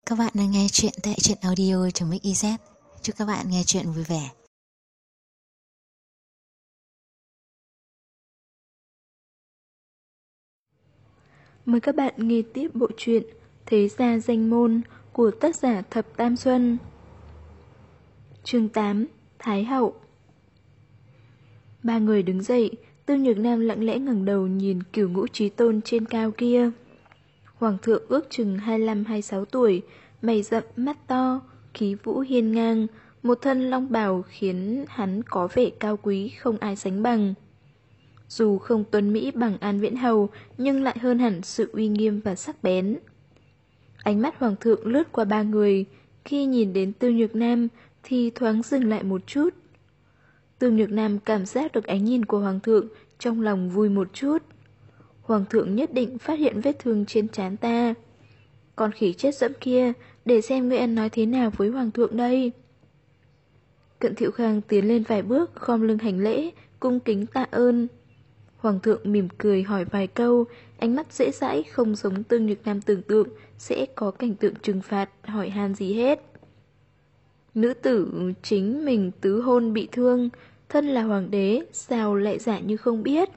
Các bạn đang nghe chuyện tại truyện audio.mix.iz. Chúc các bạn nghe chuyện vui vẻ. Mời các bạn nghe tiếp bộ truyện Thế Gia Danh Môn của tác giả Thập Tam Xuân. Chương 8. Thái Hậu. Ba người đứng dậy, Tư Nhược Nam lặng lẽ ngẩng đầu nhìn Cửu Ngũ Chí Tôn trên cao kia. Hoàng thượng ước chừng 25-26 tuổi, mày rậm mắt to, khí vũ hiên ngang, một thân long bào khiến hắn có vẻ cao quý không ai sánh bằng. Dù không tuấn mỹ bằng An Viễn Hầu, nhưng lại hơn hẳn sự uy nghiêm và sắc bén. Ánh mắt hoàng thượng lướt qua ba người, khi nhìn đến Tư Nhược Nam thì thoáng dừng lại một chút. Tư Nhược Nam cảm giác được ánh nhìn của hoàng thượng, trong lòng vui một chút. Hoàng thượng nhất định phát hiện vết thương trên trán ta. Con khỉ chết dẫm kia, để xem ngươi ăn nói thế nào với hoàng thượng đây. Cận Thiệu Khang tiến lên vài bước, khom lưng hành lễ, cung kính tạ ơn. Hoàng thượng mỉm cười hỏi vài câu, ánh mắt dễ dãi không giống Tư Nhược Nam tưởng tượng sẽ có cảnh tượng trừng phạt, hỏi han gì hết. Nữ tử chính mình tứ hôn bị thương, thân là hoàng đế, sao lại giả như không biết?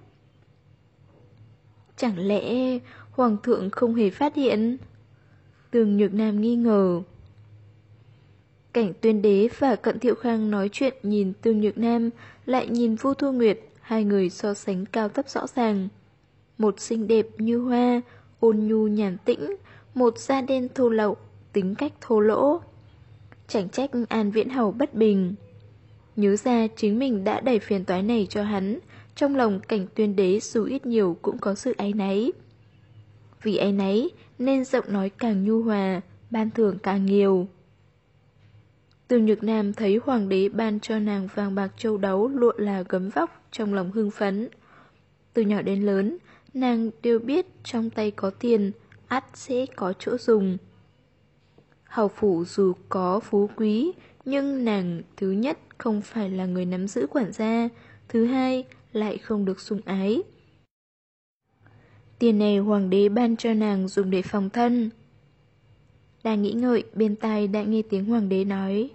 Chẳng lẽ hoàng thượng không hề phát hiện? Tư Nhược Nam nghi ngờ. Cảnh Tuyên Đế và Cận Thiệu Khang nói chuyện nhìn Tư Nhược Nam, lại nhìn Vu Thu Nguyệt, hai người so sánh cao thấp rõ ràng. Một xinh đẹp như hoa, ôn nhu nhàn tĩnh, một da đen thô lậu, tính cách thô lỗ. Chẳng trách An Viễn Hầu bất bình. Nhớ ra chính mình đã đẩy phiền toái này cho hắn, trong lòng Cảnh Tuyên Đế dù ít nhiều cũng có sự áy náy. Vì áy náy nên giọng nói càng nhu hòa, ban thưởng càng nhiều. Tư Nhược Nam thấy hoàng đế ban cho nàng vàng bạc châu báu lụa là gấm vóc, trong lòng hưng phấn. Từ nhỏ đến lớn, nàng đều biết trong tay có tiền, ắt sẽ có chỗ dùng. Hầu phủ dù có phú quý, nhưng nàng thứ nhất không phải là người nắm giữ quản gia, thứ hai lại không được sủng ái. Tiền này hoàng đế ban cho nàng dùng để phòng thân. Đang nghĩ ngợi, bên tai đã nghe tiếng hoàng đế nói: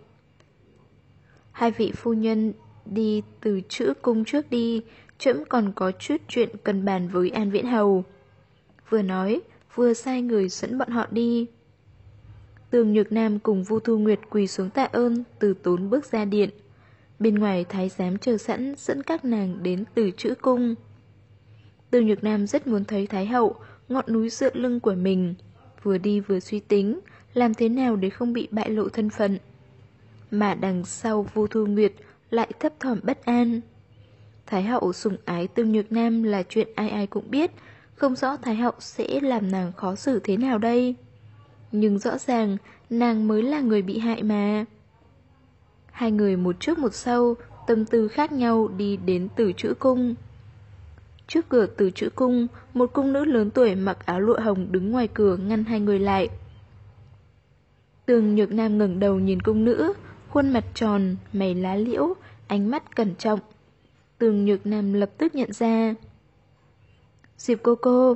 hai vị phu nhân đi từ chữ cung trước đi, trẫm còn có chút chuyện cần bàn với An Viễn Hầu. Vừa nói, vừa sai người dẫn bọn họ đi. Tường Nhược Nam cùng Vu Thu Nguyệt quỳ xuống tạ ơn, từ tốn bước ra điện. Bên ngoài thái giám chờ sẵn dẫn các nàng đến từ chữ cung. Tường Nhược Nam rất muốn thấy Thái Hậu, ngọn núi dựa lưng của mình. Vừa đi vừa suy tính, làm thế nào để không bị bại lộ thân phận. Mà đằng sau Vu Thu Nguyệt lại thấp thỏm bất an. Thái Hậu sủng ái Tư Nhược Nam là chuyện ai ai cũng biết, không rõ Thái Hậu sẽ làm nàng khó xử thế nào đây. Nhưng rõ ràng nàng mới là người bị hại mà. Hai người một trước một sau, tâm tư khác nhau đi đến Tử Chữ Cung. Trước cửa Tử Chữ Cung, một cung nữ lớn tuổi mặc áo lụa hồng đứng ngoài cửa ngăn hai người lại. Tường Nhược Nam ngẩng đầu nhìn cung nữ, khuôn mặt tròn, mày lá liễu, ánh mắt cẩn trọng. Tường Nhược Nam lập tức nhận ra. Diệp cô cô.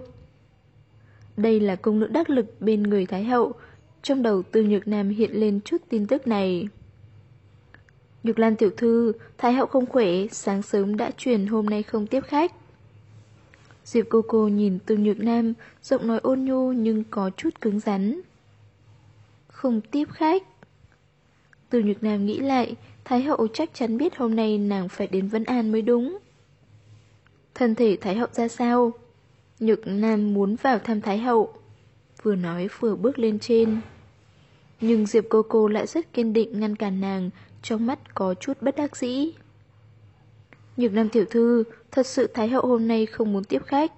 Đây là cung nữ đắc lực bên người Thái Hậu. Trong đầu Tường Nhược Nam hiện lên chút tin tức này. Nhược Lan tiểu thư, Thái Hậu không khỏe, sáng sớm đã truyền hôm nay không tiếp khách. Diệp cô cô nhìn Tường Nhược Nam, giọng nói ôn nhu nhưng có chút cứng rắn. Không tiếp khách. Từ Nhược Nam nghĩ lại, Thái Hậu chắc chắn biết hôm nay nàng phải đến Vân An mới đúng. Thân thể Thái Hậu ra sao? Nhược Nam muốn vào thăm Thái Hậu. Vừa nói vừa bước lên trên. Nhưng Diệp cô cô lại rất kiên định ngăn cản nàng, trong mắt có chút bất đắc dĩ. Nhược Nam tiểu thư, thật sự Thái Hậu hôm nay không muốn tiếp khách.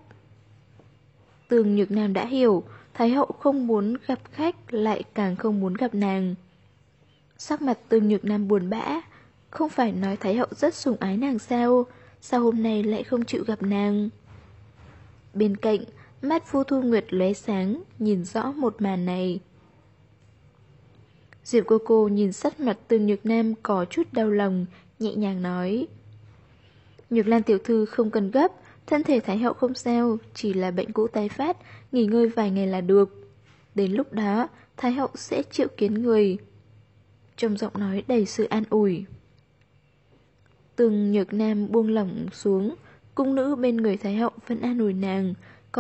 Tường Nhược Nam đã hiểu, Thái Hậu không muốn gặp khách lại càng không muốn gặp nàng. Sắc mặt Tường Nhược Nam buồn bã, không phải nói Thái Hậu rất sủng ái nàng sao, sao hôm nay lại không chịu gặp nàng. Bên cạnh, mắt Vu Thu Nguyệt lóe sáng, nhìn rõ một màn này. Diệp cô cô nhìn sắc mặt Tường Nhược Nam có chút đau lòng, nhẹ nhàng nói: Nhược Lan tiểu thư không cần gấp, thân thể Thái Hậu không sao, chỉ là bệnh cũ tái phát, nghỉ ngơi vài ngày là được. Đến lúc đó, Thái hậu sẽ triệu kiến người. Trong giọng nói đầy sự an ủi. Tường Nhược Nam buông lỏng xuống, cung nữ bên người Thái hậu vẫn an ủi nàng,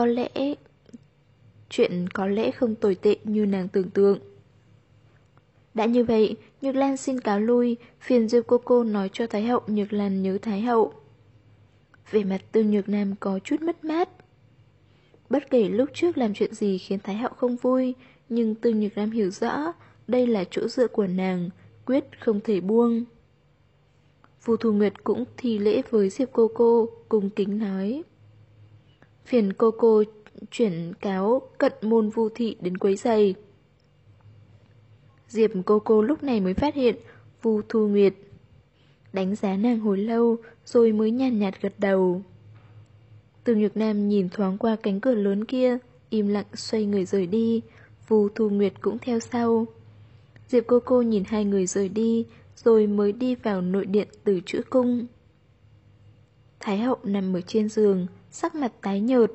chuyện có lẽ không tồi tệ như nàng tưởng tượng. Đã như vậy, Nhược Lan xin cáo lui, phiền Diệp cô nói cho Thái hậu Nhược Lan nhớ Thái hậu. Vẻ mặt Tương Nhược Nam có chút mất mát. Bất kể lúc trước làm chuyện gì khiến Thái hậu không vui, nhưng Tương Nhược Nam hiểu rõ, đây là chỗ dựa của nàng, quyết không thể buông. Vu Thu Nguyệt cũng thi lễ với Diệp cô, cung kính nói. Phiền cô chuyển cáo cận môn Vu thị đến quấy giày. Diệp cô lúc này mới phát hiện Vu Thu Nguyệt. Đánh giá nàng hồi lâu rồi mới nhàn nhạt gật đầu. Tương Nhược Nam nhìn thoáng qua cánh cửa lớn kia, im lặng xoay người rời đi. Vu Thu Nguyệt cũng theo sau. Diệp cô nhìn hai người rời đi, rồi mới đi vào nội điện Từ Chữ Cung. Thái hậu nằm ở trên giường, sắc mặt tái nhợt.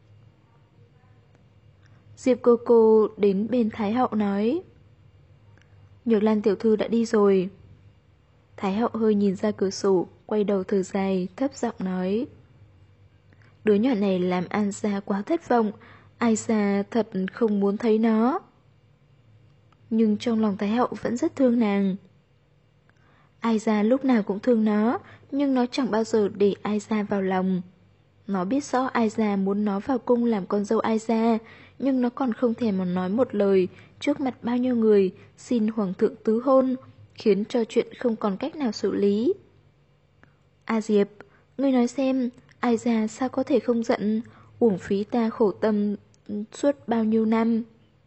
Diệp cô đến bên Thái hậu nói. Nhược Lan tiểu thư đã đi rồi. Thái hậu hơi nhìn ra cửa sổ, quay đầu thở dài, thấp giọng nói. Đứa nhỏ này làm An gia quá thất vọng, ai gia thật không muốn thấy nó. Nhưng trong lòng Thái hậu vẫn rất thương nàng. Ai gia lúc nào cũng thương nó, nhưng nó chẳng bao giờ để Ai gia vào lòng. Nó biết rõ Ai gia muốn nó vào cung làm con dâu Ai gia, nhưng nó còn không thể mà nói một lời trước mặt bao nhiêu người xin hoàng thượng tứ hôn, khiến cho chuyện không còn cách nào xử lý. A Diệp, ngươi nói xem, Ai gia sao có thể không giận, uổng phí ta khổ tâm suốt bao nhiêu năm.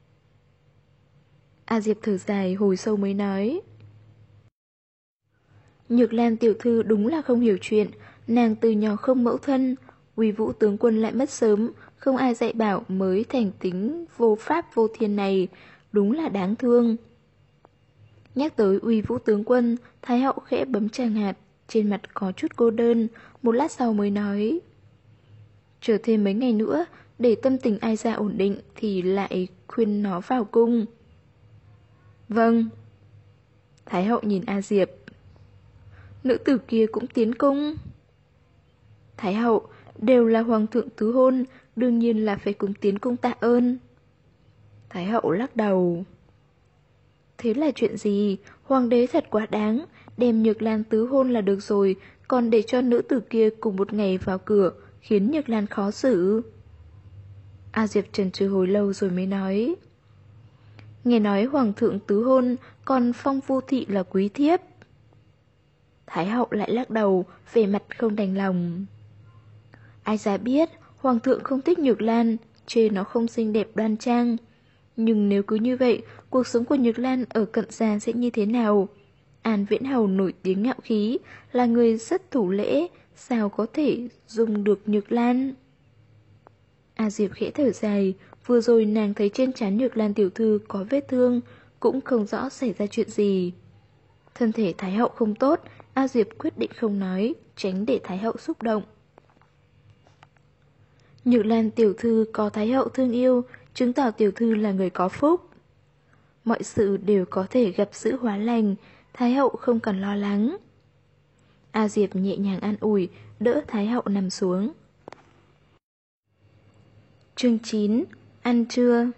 A Diệp thở dài hồi sâu mới nói. Nhược Lan tiểu thư đúng là không hiểu chuyện, nàng từ nhỏ không mẫu thân, Uy Vũ tướng quân lại mất sớm, không ai dạy bảo mới thành tính vô pháp vô thiên này, đúng là đáng thương. Nhắc tới Uy Vũ tướng quân, Thái hậu khẽ bấm tràng hạt, trên mặt có chút cô đơn, một lát sau mới nói. Chờ thêm mấy ngày nữa, để tâm tình Ai gia ổn định thì lại khuyên nó vào cung. Vâng. Thái hậu nhìn A Diệp. Nữ tử kia cũng tiến cung. Thái hậu, đều là hoàng thượng tứ hôn, đương nhiên là phải cùng tiến cung tạ ơn. Thái hậu lắc đầu. Thế là chuyện gì? Hoàng đế thật quá đáng, đem Nhược Lan tứ hôn là được rồi, còn để cho nữ tử kia cùng một ngày vào cửa, khiến Nhược Lan khó xử. A Diệp chần chừ hồi lâu rồi mới nói. Nghe nói hoàng thượng tứ hôn, còn phong Vu thị là quý thiếp. Thái hậu lại lắc đầu, vẻ mặt không đành lòng. Ai gia biết, hoàng thượng không thích Nhược Lan, chê nó không xinh đẹp đoan trang. Nhưng nếu cứ như vậy, cuộc sống của Nhược Lan ở cận gia sẽ như thế nào? An Viễn Hầu nổi tiếng ngạo khí, là người rất thủ lễ, sao có thể dùng được Nhược Lan? A Diệp khẽ thở dài, vừa rồi nàng thấy trên trán Nhược Lan tiểu thư có vết thương, cũng không rõ xảy ra chuyện gì. Thân thể Thái hậu không tốt, A Diệp quyết định không nói, tránh để Thái hậu xúc động. Nhược Lan tiểu thư có Thái hậu thương yêu, chứng tỏ tiểu thư là người có phúc. Mọi sự đều có thể gặp sự hóa lành, Thái hậu không cần lo lắng. A Diệp nhẹ nhàng an ủi, đỡ Thái hậu nằm xuống. Chương 9. Ăn trưa.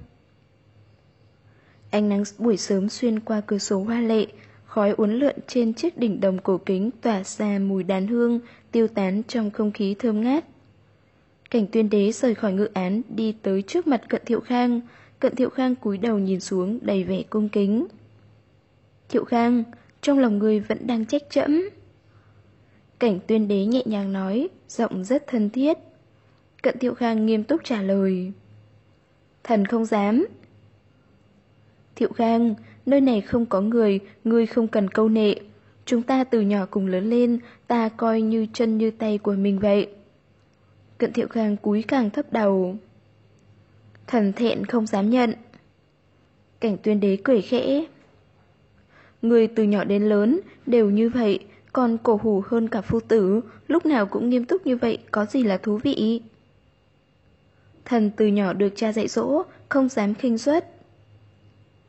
Ánh nắng buổi sớm xuyên qua cửa sổ hoa lệ, khói uốn lượn trên chiếc đỉnh đồng cổ kính tỏa ra mùi đàn hương, tiêu tán trong không khí thơm ngát. Cảnh Tuyên Đế rời khỏi ngự án đi tới trước mặt Cận Thiệu Khang. Cận Thiệu Khang cúi đầu nhìn xuống đầy vẻ cung kính. Thiệu Khang, trong lòng người vẫn đang trách trẫm. Cảnh Tuyên Đế nhẹ nhàng nói, giọng rất thân thiết. Cận Thiệu Khang nghiêm túc trả lời. Thần không dám. Thiệu Khang, nơi này không có người, ngươi không cần câu nệ. Chúng ta từ nhỏ cùng lớn lên, ta coi như chân như tay của mình vậy. Cận Thiệu Khang cúi càng thấp đầu. Thần thẹn không dám nhận. Cảnh Tuyên Đế cười khẽ. Người từ nhỏ đến lớn đều như vậy, còn cổ hủ hơn cả phu tử, lúc nào cũng nghiêm túc như vậy, có gì là thú vị. Thần từ nhỏ được cha dạy dỗ, không dám khinh suất.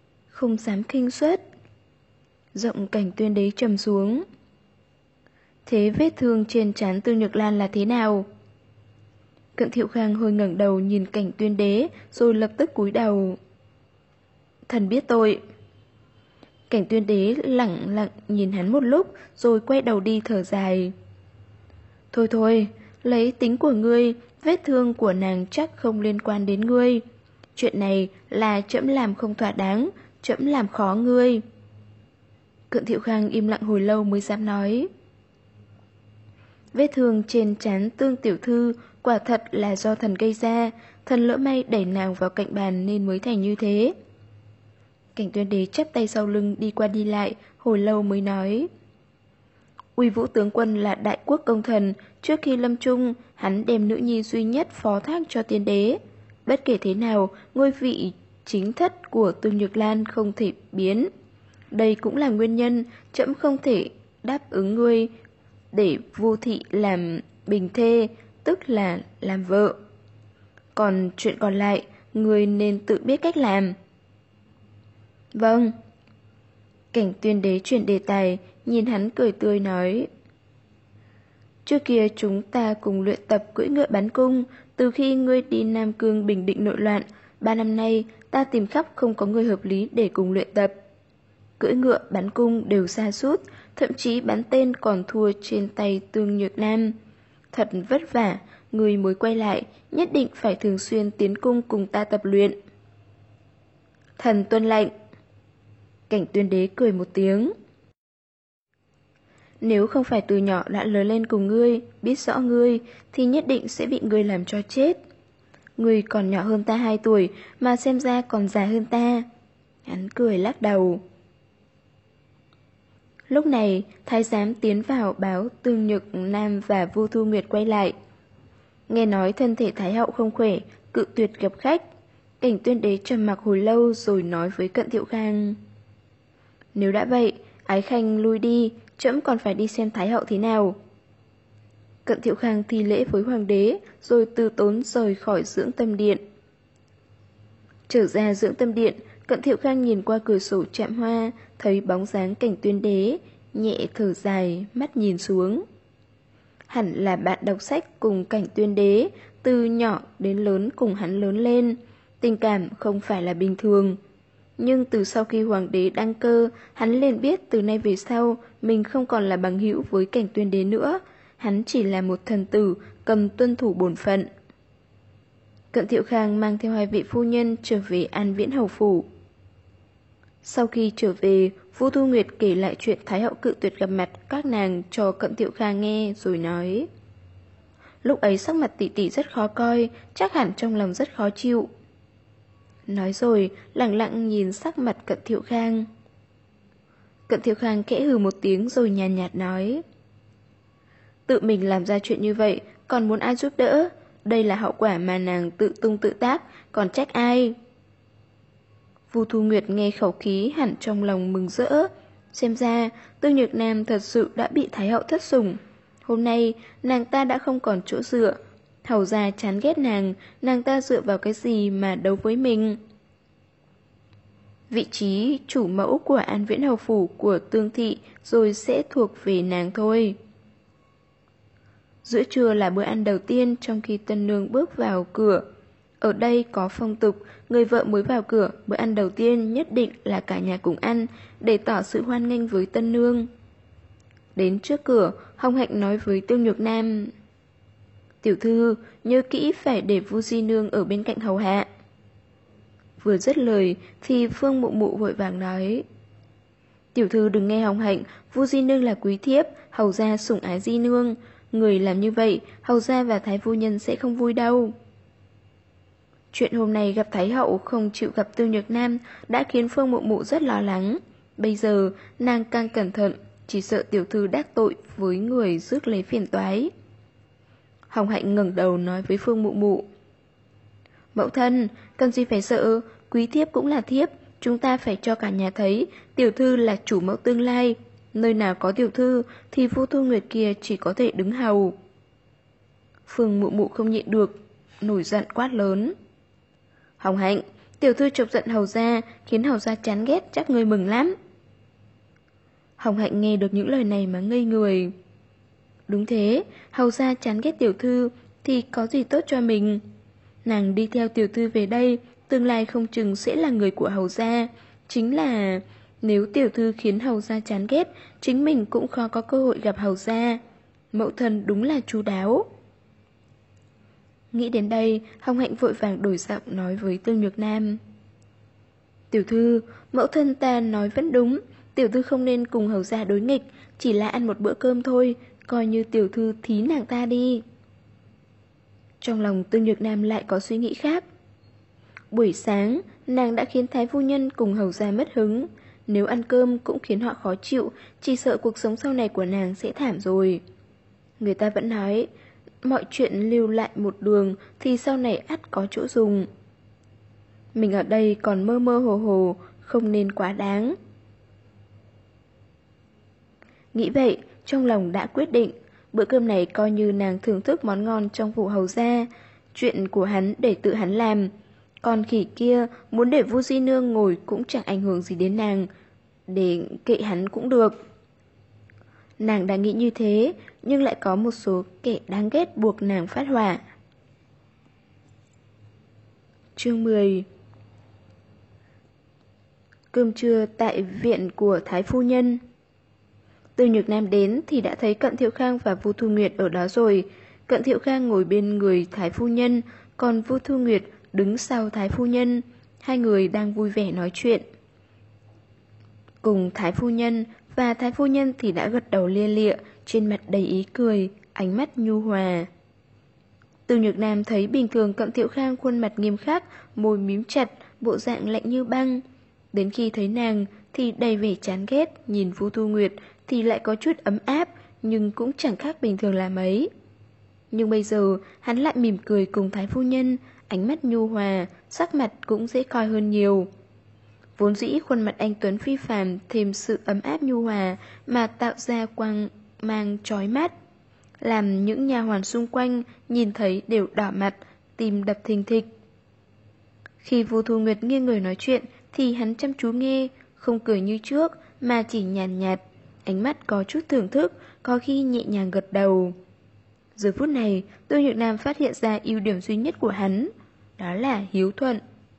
không dám khinh suất. Giọng Cảnh Tuyên Đế trầm xuống. Thế vết thương trên trán Tương Nhược Lan là thế nào? Cận Thiệu Khang hơi ngẩng đầu nhìn Cảnh Tuyên Đế, rồi lập tức cúi đầu. Thần biết tội. Cảnh Tuyên Đế lẳng lặng nhìn hắn một lúc, rồi quay đầu đi thở dài. Thôi thôi, lấy tính của ngươi, vết thương của nàng chắc không liên quan đến ngươi. Chuyện này là trẫm làm không thỏa đáng, trẫm làm khó ngươi. Cận Thiệu Khang im lặng hồi lâu mới dám nói. Vết thương trên trán Tương tiểu thư quả thật là do thần gây ra, thần lỡ may đẩy nàng vào cạnh bàn nên mới thành như thế. Cảnh Tuyên Đế chắp tay sau lưng đi qua đi lại, hồi lâu mới nói. Uy Vũ tướng quân là đại quốc công thần, trước khi lâm chung, hắn đem nữ nhi duy nhất phó thác cho tiên đế. Bất kể thế nào, ngôi vị chính thất của Tương Nhược Lan không thể biến. Đây cũng là nguyên nhân trẫm không thể đáp ứng ngươi để Vu thị làm bình thê, tức là làm vợ. Còn chuyện còn lại, ngươi nên tự biết cách làm. Vâng. Cảnh Tuyên Đế chuyển đề tài, nhìn hắn cười tươi nói. Trước kia chúng ta cùng luyện tập cưỡi ngựa bắn cung, từ khi ngươi đi Nam Cương bình định nội loạn, 3 năm nay ta tìm khắp không có người hợp lý để cùng luyện tập. Cưỡi ngựa bắn cung đều sa sút, thậm chí bắn tên còn thua trên tay Tương Nhược Nam. Thật vất vả, người mới quay lại, nhất định phải thường xuyên tiến cung cùng ta tập luyện. Thần tuân lệnh. Cảnh Tuyên Đế cười một tiếng. Nếu không phải từ nhỏ đã lớn lên cùng ngươi, biết rõ ngươi, thì nhất định sẽ bị ngươi làm cho chết. Ngươi còn nhỏ hơn ta 2 tuổi, mà xem ra còn già hơn ta. Hắn cười lắc đầu. Lúc này, thái giám tiến vào báo Tương Nhược Nam và Vu Thu Nguyệt quay lại. Nghe nói thân thể Thái hậu không khỏe, cự tuyệt gặp khách. Cảnh Tuyên Đế trầm mặc hồi lâu rồi nói với Cận Thiệu Khang. Nếu đã vậy, Ái Khanh lui đi, trẫm còn phải đi xem Thái hậu thế nào. Cận Thiệu Khang thi lễ với hoàng đế, rồi từ tốn rời khỏi dưỡng tâm điện. Trở ra dưỡng tâm điện, Cận Thiệu Khang nhìn qua cửa sổ trạm hoa, thấy bóng dáng Cảnh Tuyên Đế, nhẹ thở dài, mắt nhìn xuống. Hẳn là bạn đọc sách cùng Cảnh Tuyên Đế, từ nhỏ đến lớn cùng hắn lớn lên, tình cảm không phải là bình thường. Nhưng từ sau khi hoàng đế đăng cơ, hắn liền biết từ nay về sau mình không còn là bằng hữu với Cảnh Tuyên Đế nữa, hắn chỉ là một thần tử cần tuân thủ bổn phận. Cận Thiệu Khang mang theo 2 vị phu nhân trở về An Viễn Hầu Phủ. Sau khi trở về, Vu Thu Nguyệt kể lại chuyện Thái hậu cự tuyệt gặp mặt các nàng cho Cận Thiệu Khang nghe rồi nói. Lúc ấy sắc mặt tỷ tỷ rất khó coi, chắc hẳn trong lòng rất khó chịu. Nói rồi, lặng lặng nhìn sắc mặt Cận Thiệu Khang. Cận Thiệu Khang khẽ hừ một tiếng rồi nhàn nhạt nói. Tự mình làm ra chuyện như vậy, còn muốn ai giúp đỡ? Đây là hậu quả mà nàng tự tung tự tác, còn trách ai? Vu Thu Nguyệt nghe khẩu khí hẳn trong lòng mừng rỡ. Xem ra, Tương Nhược Nam thật sự đã bị Thái hậu thất sủng. Hôm nay, nàng ta đã không còn chỗ dựa. Hầu gia chán ghét nàng ta dựa vào cái gì mà đấu với mình? Vị trí chủ mẫu của An Viễn Hầu Phủ của Tương Thị rồi sẽ thuộc về nàng thôi. Giữa trưa là bữa ăn đầu tiên trong khi tân nương bước vào cửa. Ở đây có phong tục, người vợ mới vào cửa, bữa ăn đầu tiên nhất định là cả nhà cùng ăn, để tỏ sự hoan nghênh với tân nương. Đến trước cửa, Hồng Hạnh nói với Tương Nhược Nam. Tiểu thư, nhớ kỹ phải để Vu Di Nương ở bên cạnh hầu hạ. Vừa dứt lời, thì Phương Mụ Mụ vội vàng nói. Tiểu thư đừng nghe Hồng Hạnh, Vu Di Nương là quý thiếp, hầu gia sủng ái Di Nương. Người làm như vậy, hầu gia và Thái Phu Nhân sẽ không vui đâu. Chuyện hôm nay gặp Thái hậu không chịu gặp Tương Nhược Nam đã khiến Phương Mụ Mụ rất lo lắng. Bây giờ, nàng càng cẩn thận, chỉ sợ tiểu thư đắc tội với người rước lấy phiền toái. Hồng Hạnh ngẩng đầu nói với Phương Mụ Mụ. Mẫu thân, cần gì phải sợ, quý thiếp cũng là thiếp, chúng ta phải cho cả nhà thấy tiểu thư là chủ mẫu tương lai. Nơi nào có tiểu thư thì Vu Thu Nguyệt kia chỉ có thể đứng hầu. Phương Mụ Mụ không nhịn được, nổi giận quát lớn. Hồng Hạnh, Tiểu thư chọc giận hầu gia, khiến hầu gia chán ghét, chắc ngươi mừng lắm. Hồng Hạnh nghe được những lời này mà ngây người. Đúng thế, hầu gia chán ghét tiểu thư thì có gì tốt cho mình. Nàng đi theo tiểu thư về đây, tương lai không chừng sẽ là người của hầu gia. Chính là nếu tiểu thư khiến hầu gia chán ghét, chính mình cũng khó có cơ hội gặp hầu gia. Mẫu thân đúng là chu đáo. Nghĩ đến đây, Hồng Hạnh vội vàng đổi giọng nói với Tương Nhược Nam. Tiểu thư, mẫu thân ta nói vẫn đúng, tiểu thư không nên cùng hầu gia đối nghịch, chỉ là ăn một bữa cơm thôi, coi như tiểu thư thí nàng ta đi. Trong lòng Tương Nhược Nam lại có suy nghĩ khác. Buổi sáng, nàng đã khiến Thái phu nhân cùng hầu gia mất hứng. Nếu ăn cơm cũng khiến họ khó chịu, chỉ sợ cuộc sống sau này của nàng sẽ thảm rồi. Người ta vẫn nói, mọi chuyện lưu lại một đường thì sau này ắt có chỗ dùng. Mình ở đây còn mơ mơ hồ hồ, không nên quá đáng. Nghĩ vậy, trong lòng đã quyết định, bữa cơm này coi như nàng thưởng thức món ngon trong phủ hầu gia. Chuyện của hắn để tự hắn làm. Còn khỉ kia muốn để Vu Di Nương ngồi cũng chẳng ảnh hưởng gì đến nàng. Để kệ hắn cũng được. Nàng đã nghĩ như thế, nhưng lại có một số kẻ đáng ghét buộc nàng phát hỏa. Chương 10. Cơm trưa tại viện của Thái phu nhân. Từ Nhược Nam đến thì đã thấy Cận Thiệu Khang và Vu Thu Nguyệt ở đó rồi. Cận Thiệu Khang ngồi bên người Thái phu nhân, còn Vu Thu Nguyệt đứng sau Thái phu nhân. Hai người đang vui vẻ nói chuyện. Cùng Thái phu nhân và Thái phu nhân thì đã gật đầu lia lịa, trên mặt đầy ý cười, ánh mắt nhu hòa. Từ Nhược Nam thấy bình thường Cận Thiệu Khang khuôn mặt nghiêm khắc, môi mím chặt, bộ dạng lạnh như băng. Đến khi thấy nàng thì đầy vẻ chán ghét, nhìn Vu Thu Nguyệt thì lại có chút ấm áp, nhưng cũng chẳng khác bình thường là mấy. Nhưng bây giờ hắn lại mỉm cười cùng Thái phu nhân, ánh mắt nhu hòa, sắc mặt cũng dễ coi hơn nhiều. Vốn dĩ khuôn mặt anh tuấn phi phàm thêm sự ấm áp nhu hòa mà tạo ra quang mang chói mắt, làm những nha hoàn xung quanh nhìn thấy đều đỏ mặt, tim đập thình thịch. Khi Vu Thu Nguyệt nghiêng người nói chuyện thì hắn chăm chú nghe, không cười như trước mà chỉ nhàn nhạt, ánh mắt có chút thưởng thức, có khi nhẹ nhàng gật đầu. Giờ phút này, Tương Nhược Nam phát hiện ra ưu điểm duy nhất của hắn, đó là hiếu thuận.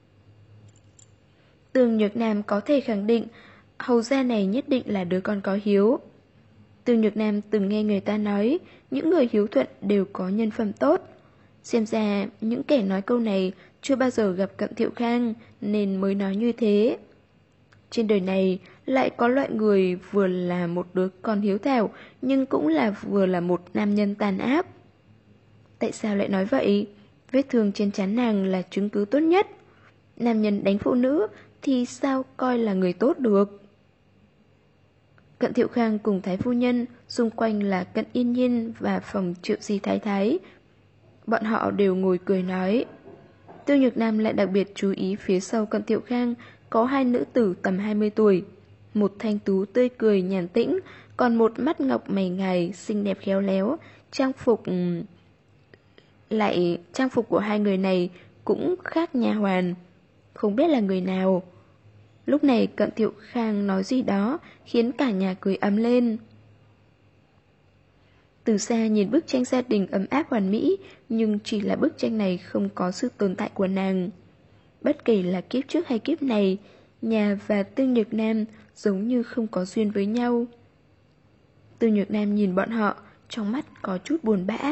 Tương Nhược Nam có thể khẳng định hầu gia này nhất định là đứa con có hiếu. Tương Nhược Nam từng nghe người ta nói những người hiếu thuận đều có nhân phẩm tốt. Xem ra những kẻ nói câu này chưa bao giờ gặp Cận Thiệu Khang nên mới nói như thế. Trên đời này lại có loại người vừa là một đứa con hiếu thảo nhưng cũng là vừa là một nam nhân tàn ác. Tại sao lại nói vậy? Vết thương trên trán nàng là chứng cứ tốt nhất. Nam nhân đánh phụ nữ thì sao coi là người tốt được? Cận Thiệu Khang cùng Thái phu nhân, xung quanh là Cận Yên Nhiên và phòng Triệu Di Thái Thái. Bọn họ đều ngồi cười nói. Tiêu Nhược Nam lại đặc biệt chú ý phía sau Cận Thiệu Khang có hai nữ tử tầm 20 tuổi. Một thanh tú tươi cười nhàn tĩnh, còn một mắt ngọc mày ngài xinh đẹp khéo léo. Trang phục của hai người này cũng khác nha hoàn, không biết là người nào. Lúc này Cận Thiệu Khang nói gì đó khiến cả nhà cười ấm lên. Từ xa nhìn bức tranh gia đình ấm áp hoàn mỹ, nhưng chỉ là bức tranh này không có sự tồn tại của nàng. Bất kể là kiếp trước hay kiếp này, nhà và Tương Nhược Nam giống như không có duyên với nhau. Tương Nhược Nam nhìn bọn họ, trong mắt có chút buồn bã.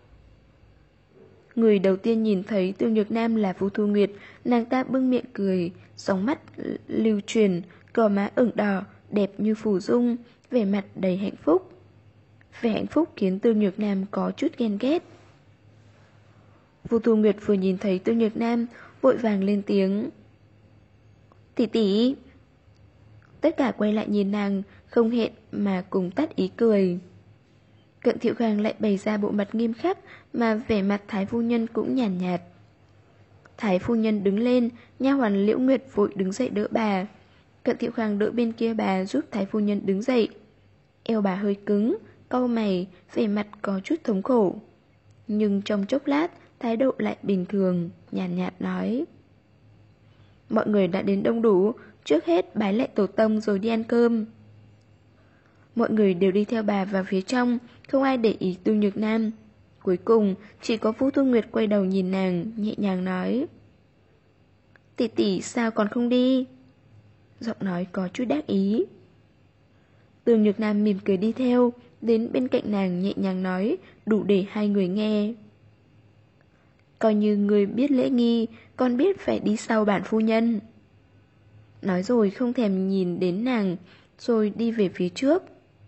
Người đầu tiên nhìn thấy Tương Nhược Nam là Vu Thu Nguyệt, nàng ta bưng miệng cười, sóng mắt lưu truyền, gò má ửng đỏ, đẹp như phù dung, vẻ mặt đầy hạnh phúc. Vẻ hạnh phúc khiến Tương Nhược Nam có chút ghen ghét. Vu Thu Nguyệt vừa nhìn thấy Tương Nhược Nam, vội vàng lên tiếng. Tỷ tỷ. Tất cả quay lại nhìn nàng, không hẹn mà cùng tắt ý cười. Cận Thiệu Khang lại bày ra bộ mặt nghiêm khắc, mà vẻ mặt Thái phu nhân cũng nhàn nhạt. Thái phu nhân đứng lên, nha hoàn Liễu Nguyệt vội đứng dậy đỡ bà. Cận Thiệu Khang đỡ bên kia bà giúp Thái phu nhân đứng dậy. Eo bà hơi cứng, cau mày, vẻ mặt có chút thống khổ. Nhưng trong chốc lát, thái độ lại bình thường, nhàn nhạt nói. Mọi người đã đến đông đủ, trước hết bái lạy tổ tông rồi đi ăn cơm. Mọi người đều đi theo bà vào phía trong, không ai để ý Tiêu Nhược Nam. Cuối cùng, chỉ có Vũ Thu Nguyệt quay đầu nhìn nàng, nhẹ nhàng nói: "Tỷ tỷ sao còn không đi?" Giọng nói có chút đắc ý. Tiêu Nhược Nam mỉm cười đi theo, đến bên cạnh nàng nhẹ nhàng nói, đủ để hai người nghe: "Coi như người biết lễ nghi, con biết phải đi sau bản phu nhân." Nói rồi không thèm nhìn đến nàng, rồi đi về phía trước.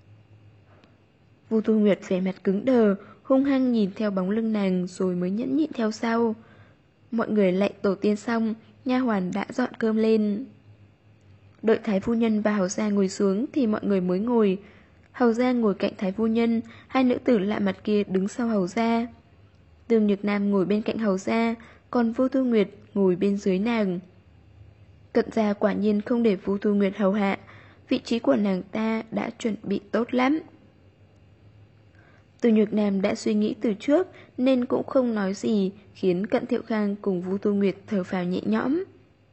Vu Thu Nguyệt vẻ mặt cứng đờ, hung hăng nhìn theo bóng lưng nàng rồi mới nhẫn nhịn theo sau. Mọi người lạy tổ tiên xong, nha hoàn đã dọn cơm lên. Đợi Thái phu nhân và hầu gia ngồi xuống thì mọi người mới ngồi. Hầu gia ngồi cạnh Thái phu nhân, hai nữ tử lạ mặt kia đứng sau hầu gia. Tiêu Nhược Nam ngồi bên cạnh hầu gia, còn Vu Thu Nguyệt ngồi bên dưới nàng. Cận gia quả nhiên không để Vu Thu Nguyệt hầu hạ, vị trí của nàng ta đã chuẩn bị tốt lắm. Tiêu Nhược Nam đã suy nghĩ từ trước nên cũng không nói gì, khiến Cận Thiệu Khang cùng Vu Thu Nguyệt thở phào nhẹ nhõm.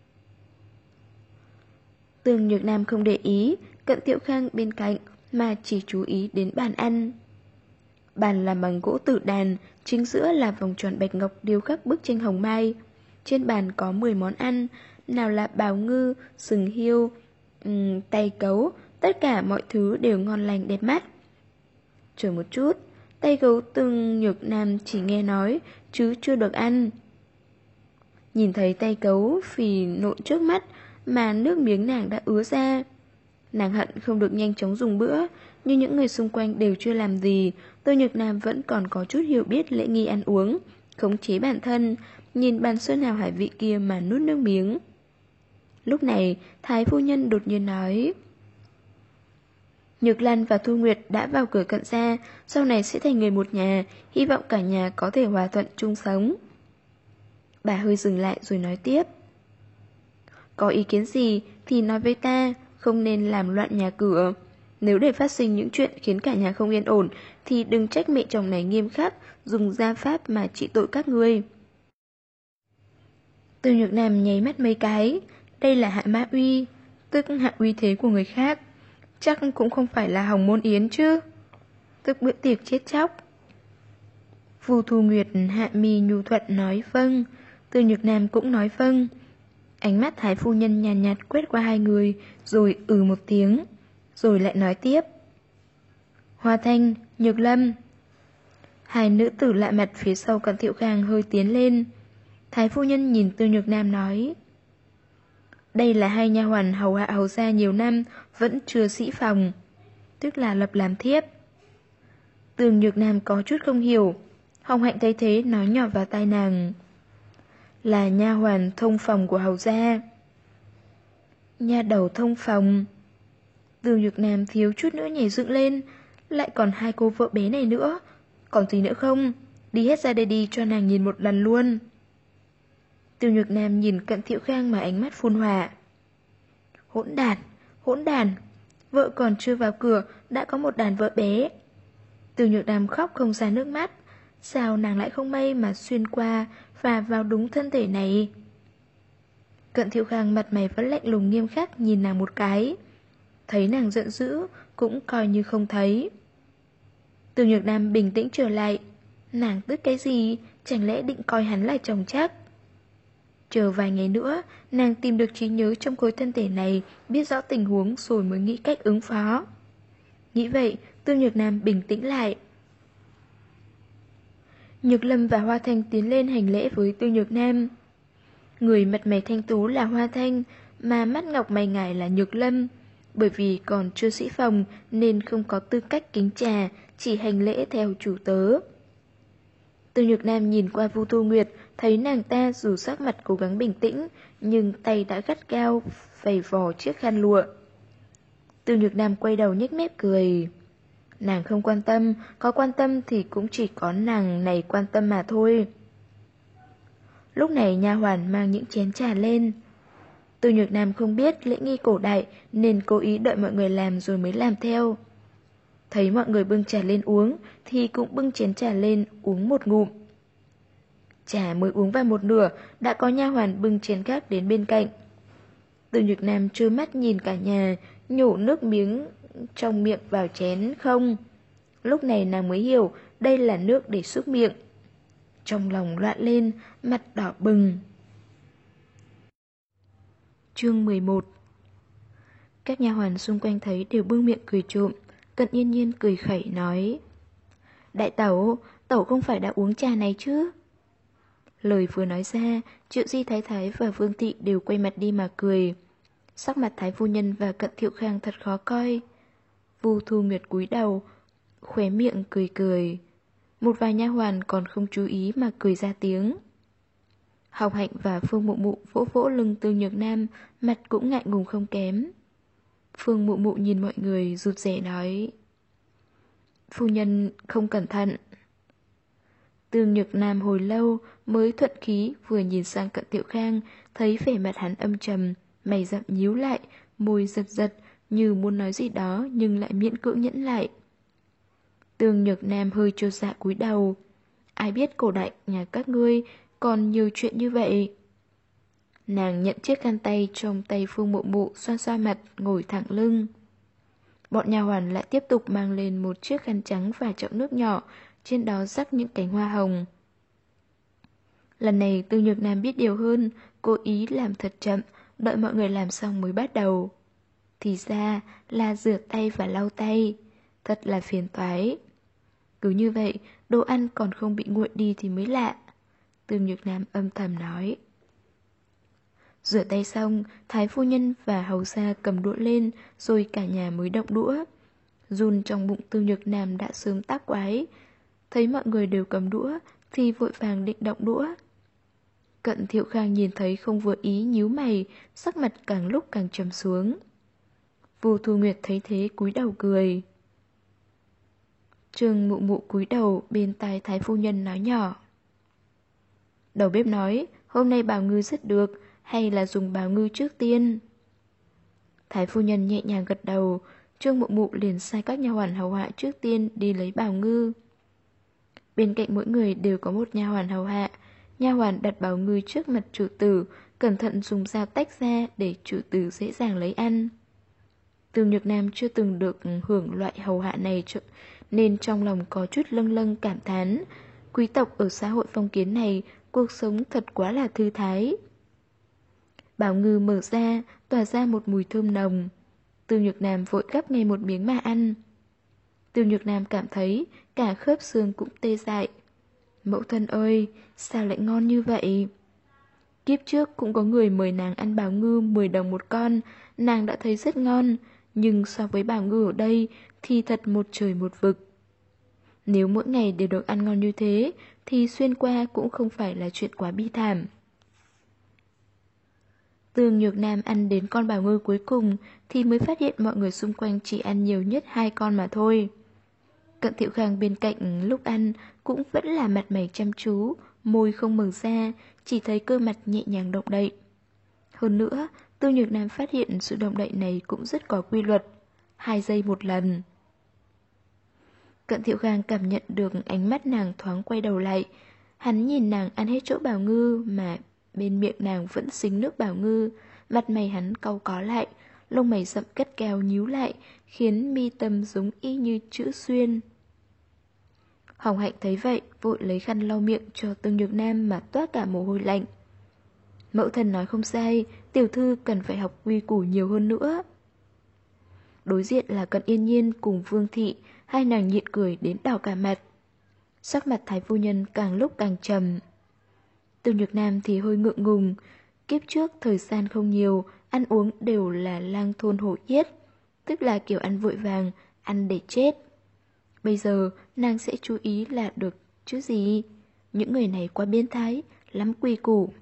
Tiêu Nhược Nam không để ý Cận Thiệu Khang bên cạnh, mà chỉ chú ý đến bàn ăn. Bàn làm bằng gỗ tử đàn, chính giữa là vòng tròn bạch ngọc điêu khắc bức tranh hồng mai. Trên bàn có 10 món ăn, nào là bào ngư, sừng hiêu, tay cấu, tất cả mọi thứ đều ngon lành đẹp mắt. Chờ một chút, tay gấu Tương Nhược Nam chỉ nghe nói, chứ chưa được ăn. Nhìn thấy tay gấu phì nộn trước mắt, mà nước miếng nàng đã ứa ra. Nàng hận không được nhanh chóng dùng bữa, nhưng những người xung quanh đều chưa làm gì. Tiêu Nhược Nam vẫn còn có chút hiểu biết lễ nghi ăn uống, khống chế bản thân, nhìn bàn xuân hào hải vị kia mà nuốt nước miếng. Lúc này, Thái phu nhân đột nhiên nói: Nhược Lan và Thu Nguyệt đã vào cửa Cận gia, sau này sẽ thành người một nhà, hy vọng cả nhà có thể hòa thuận chung sống. Bà hơi dừng lại rồi nói tiếp: Có ý kiến gì thì nói với ta, không nên làm loạn nhà cửa. Nếu để phát sinh những chuyện khiến cả nhà không yên ổn, thì đừng trách mẹ chồng này nghiêm khắc, dùng gia pháp mà trị tội các ngươi. Từ Nhược Nam nháy mắt mấy cái, đây là hạ mã uy, tức hạ uy thế của người khác. Chắc cũng không phải là hồng môn yến chứ, tức bữa tiệc chết chóc. Vu Thu Nguyệt hạ mi nhu thuận nói vâng, Từ Nhược Nam cũng nói vâng. Ánh mắt Thái phu nhân nhàn nhạt quét qua hai người, rồi một tiếng, rồi lại nói tiếp: Hoa Thanh, Nhược Lâm. Hai nữ tử lạ mặt phía sau Cận Thiệu Khang hơi tiến lên. Thái phu nhân nhìn Tiêu Nhược Nam nói: Đây là hai nha hoàn hầu hạ hầu gia nhiều năm, vẫn chưa sĩ phòng, tức là lập làm thiếp. Tiêu Nhược Nam có chút không hiểu. Hồng Hạnh thấy thế nói nhỏ vào tai nàng: Là nha hoàn thông phòng của hầu gia. Nha đầu thông phòng. Tiêu Nhược Nam thiếu chút nữa nhảy dựng lên. Lại còn hai cô vợ bé này nữa. Còn gì nữa không? Đi hết ra đây đi cho nàng nhìn một lần luôn. Tiêu Nhược Nam nhìn Cận Thiệu Khang mà ánh mắt phun hỏa. Hỗn đản, hỗn đản. Vợ còn chưa vào cửa đã có một đàn vợ bé. Tiêu Nhược Nam khóc không ra nước mắt. Sao nàng lại không may mà xuyên qua và vào đúng thân thể này? Cận Thiệu Khang mặt mày vẫn lạnh lùng nghiêm khắc nhìn nàng một cái. Thấy nàng giận dữ cũng coi như không thấy. Tiêu Nhược Nam bình tĩnh trở lại. Nàng tức cái gì? Chẳng lẽ định coi hắn là chồng chắc? Chờ vài ngày nữa, nàng tìm được trí nhớ trong khối thân thể này, biết rõ tình huống rồi mới nghĩ cách ứng phó. Nghĩ vậy, Tiêu Nhược Nam bình tĩnh lại. Nhược Lâm và Hoa Thanh tiến lên hành lễ với Tiêu Nhược Nam. Người mặt mày thanh tú là Hoa Thanh, mà mắt ngọc mày ngài là Nhược Lâm. Bởi vì còn chưa sĩ phòng nên không có tư cách kính trà, chỉ hành lễ theo chủ tớ. Tiêu Nhược Nam nhìn qua Vu Thu Nguyệt, thấy nàng ta dù sắc mặt cố gắng bình tĩnh, nhưng tay đã gắt gao vầy vò chiếc khăn lụa. Tiêu Nhược Nam quay đầu nhếch mép cười. Nàng không quan tâm, có quan tâm thì cũng chỉ có nàng này quan tâm mà thôi. Lúc này nha hoàn mang những chén trà lên. Tiêu Nhược Nam không biết lễ nghi cổ đại nên cố ý đợi mọi người làm rồi mới làm theo. Thấy mọi người bưng trà lên uống thì cũng bưng chén trà lên uống một ngụm. Trà mới uống vào một nửa đã có nha hoàn bưng chén khác đến bên cạnh. Từ Nhược Nam trơ mắt nhìn cả nhà nhổ nước miếng trong miệng vào chén không. Lúc này nàng mới hiểu đây là nước để súc miệng. Trong lòng loạn lên, mặt đỏ bừng. Chương 11. Các nha hoàn xung quanh thấy đều bưng miệng cười trộm. Cận Yên Nhiên cười khẩy nói: Đại tẩu, tẩu không phải đã uống trà này chứ? Lời vừa nói ra, Triệu Di Thái Thái và Vương Thị đều quay mặt đi mà cười. Sắc mặt Thái phu nhân và Cận Thiệu Khang thật khó coi. Vu Thu Nguyệt cúi đầu, khóe miệng cười cười. Một vài nha hoàn còn không chú ý mà cười ra tiếng. Học Hạnh và Phương Mụ Mụ vỗ vỗ lưng Từ Nhược Nam, mặt cũng ngại ngùng không kém. Phương Mụ Mụ nhìn mọi người rụt rè nói: Phu nhân không cẩn thận. Từ Nhược Nam hồi lâu mới thuận khí vừa nhìn sang Cận Thiệu Khang, thấy vẻ mặt hắn âm trầm, mày rậm nhíu lại, môi giật giật như muốn nói gì đó nhưng lại miễn cưỡng nhẫn lại. Tương Nhược Nam hơi chột dạ cúi đầu. Ai biết cổ đại nhà các ngươi còn nhiều chuyện như vậy. Nàng nhận chiếc khăn tay trong tay Phương Mụ Mụ, xoa xoa mặt, ngồi thẳng lưng. Bọn nha hoàn lại tiếp tục mang lên một chiếc khăn trắng và chậu nước nhỏ, trên đó rắc những cánh hoa hồng. Lần này Tương Nhược Nam biết điều hơn, cố ý làm thật chậm, đợi mọi người làm xong mới bắt đầu. Thì ra là rửa tay và lau tay, thật là phiền toái. Cứ như vậy, đồ ăn còn không bị nguội đi thì mới lạ. Tương Nhược Nam âm thầm nói. Rửa tay xong, Thái phu nhân và hầu gia cầm đũa lên, rồi cả nhà mới động đũa. Run trong bụng Tương Nhược Nam đã sớm tác quái. Thấy mọi người đều cầm đũa, thì vội vàng định động đũa. Cận Thiệu Khang nhìn thấy không vừa ý nhíu mày, sắc mặt càng lúc càng trầm xuống. Vu Thu Nguyệt thấy thế cúi đầu cười. Trương Mụ Mụ cúi đầu bên tai Thái phu nhân nói nhỏ. Đầu bếp nói, hôm nay bào ngư rất được, hay là dùng bào ngư trước tiên? Thái phu nhân nhẹ nhàng gật đầu, Trương Mụ Mụ liền sai các nha hoàn hầu hạ trước tiên đi lấy bào ngư. Bên cạnh mỗi người đều có một nha hoàn hầu hạ. Nha hoàn đặt bào ngư trước mặt chủ tử, cẩn thận dùng dao tách ra để chủ tử dễ dàng lấy ăn. Tương Nhược Nam chưa từng được hưởng loại hầu hạ này nên trong lòng có chút lâng lâng cảm thán. Quý tộc ở xã hội phong kiến này, cuộc sống thật quá là thư thái. Bào ngư mở ra, tỏa ra một mùi thơm nồng. Tương Nhược Nam vội gắp ngay một miếng mà ăn. Tương Nhược Nam cảm thấy cả khớp xương cũng tê dại. Mẫu thân ơi, sao lại ngon như vậy? Kiếp trước cũng có người mời nàng ăn bào ngư 10 đồng một con, nàng đã thấy rất ngon, nhưng so với bào ngư ở đây thì thật một trời một vực. Nếu mỗi ngày đều được ăn ngon như thế, thì xuyên qua cũng không phải là chuyện quá bi thảm. Tương Nhược Nam ăn đến con bào ngư cuối cùng thì mới phát hiện mọi người xung quanh chỉ ăn nhiều nhất 2 con mà thôi. Cận Thiệu Khang bên cạnh lúc ăn cũng vẫn là mặt mày chăm chú, môi không mở ra, chỉ thấy cơ mặt nhẹ nhàng động đậy. Hơn nữa, Tương Nhược Nam phát hiện sự động đậy này cũng rất có quy luật, 2 giây một lần. Cận Thiệu Khang cảm nhận được ánh mắt nàng thoáng quay đầu lại. Hắn nhìn nàng ăn hết chỗ bào ngư mà bên miệng nàng vẫn xính nước bào ngư, mặt mày hắn cau có lại, lông mày rậm cắt keo nhíu lại, khiến mi tâm giống y như chữ xuyên. Hồng Hạnh thấy vậy, vội lấy khăn lau miệng cho Tương Nhược Nam mà toát cả mồ hôi lạnh. Mẫu thân nói không sai, tiểu thư cần phải học quy củ nhiều hơn nữa. Đối diện là Cận Yên Nhiên cùng Vương Thị, hai nàng nhịn cười đến đỏ cả mặt. Sắc mặt Thái phu nhân càng lúc càng trầm. Tương Nhược Nam thì hơi ngượng ngùng. Kiếp trước thời gian không nhiều, ăn uống đều là lang thôn hổ yết, tức là kiểu ăn vội vàng, ăn để chết. Bây giờ nàng sẽ chú ý là được chứ gì. Những người này quá biến thái, lắm quy củ.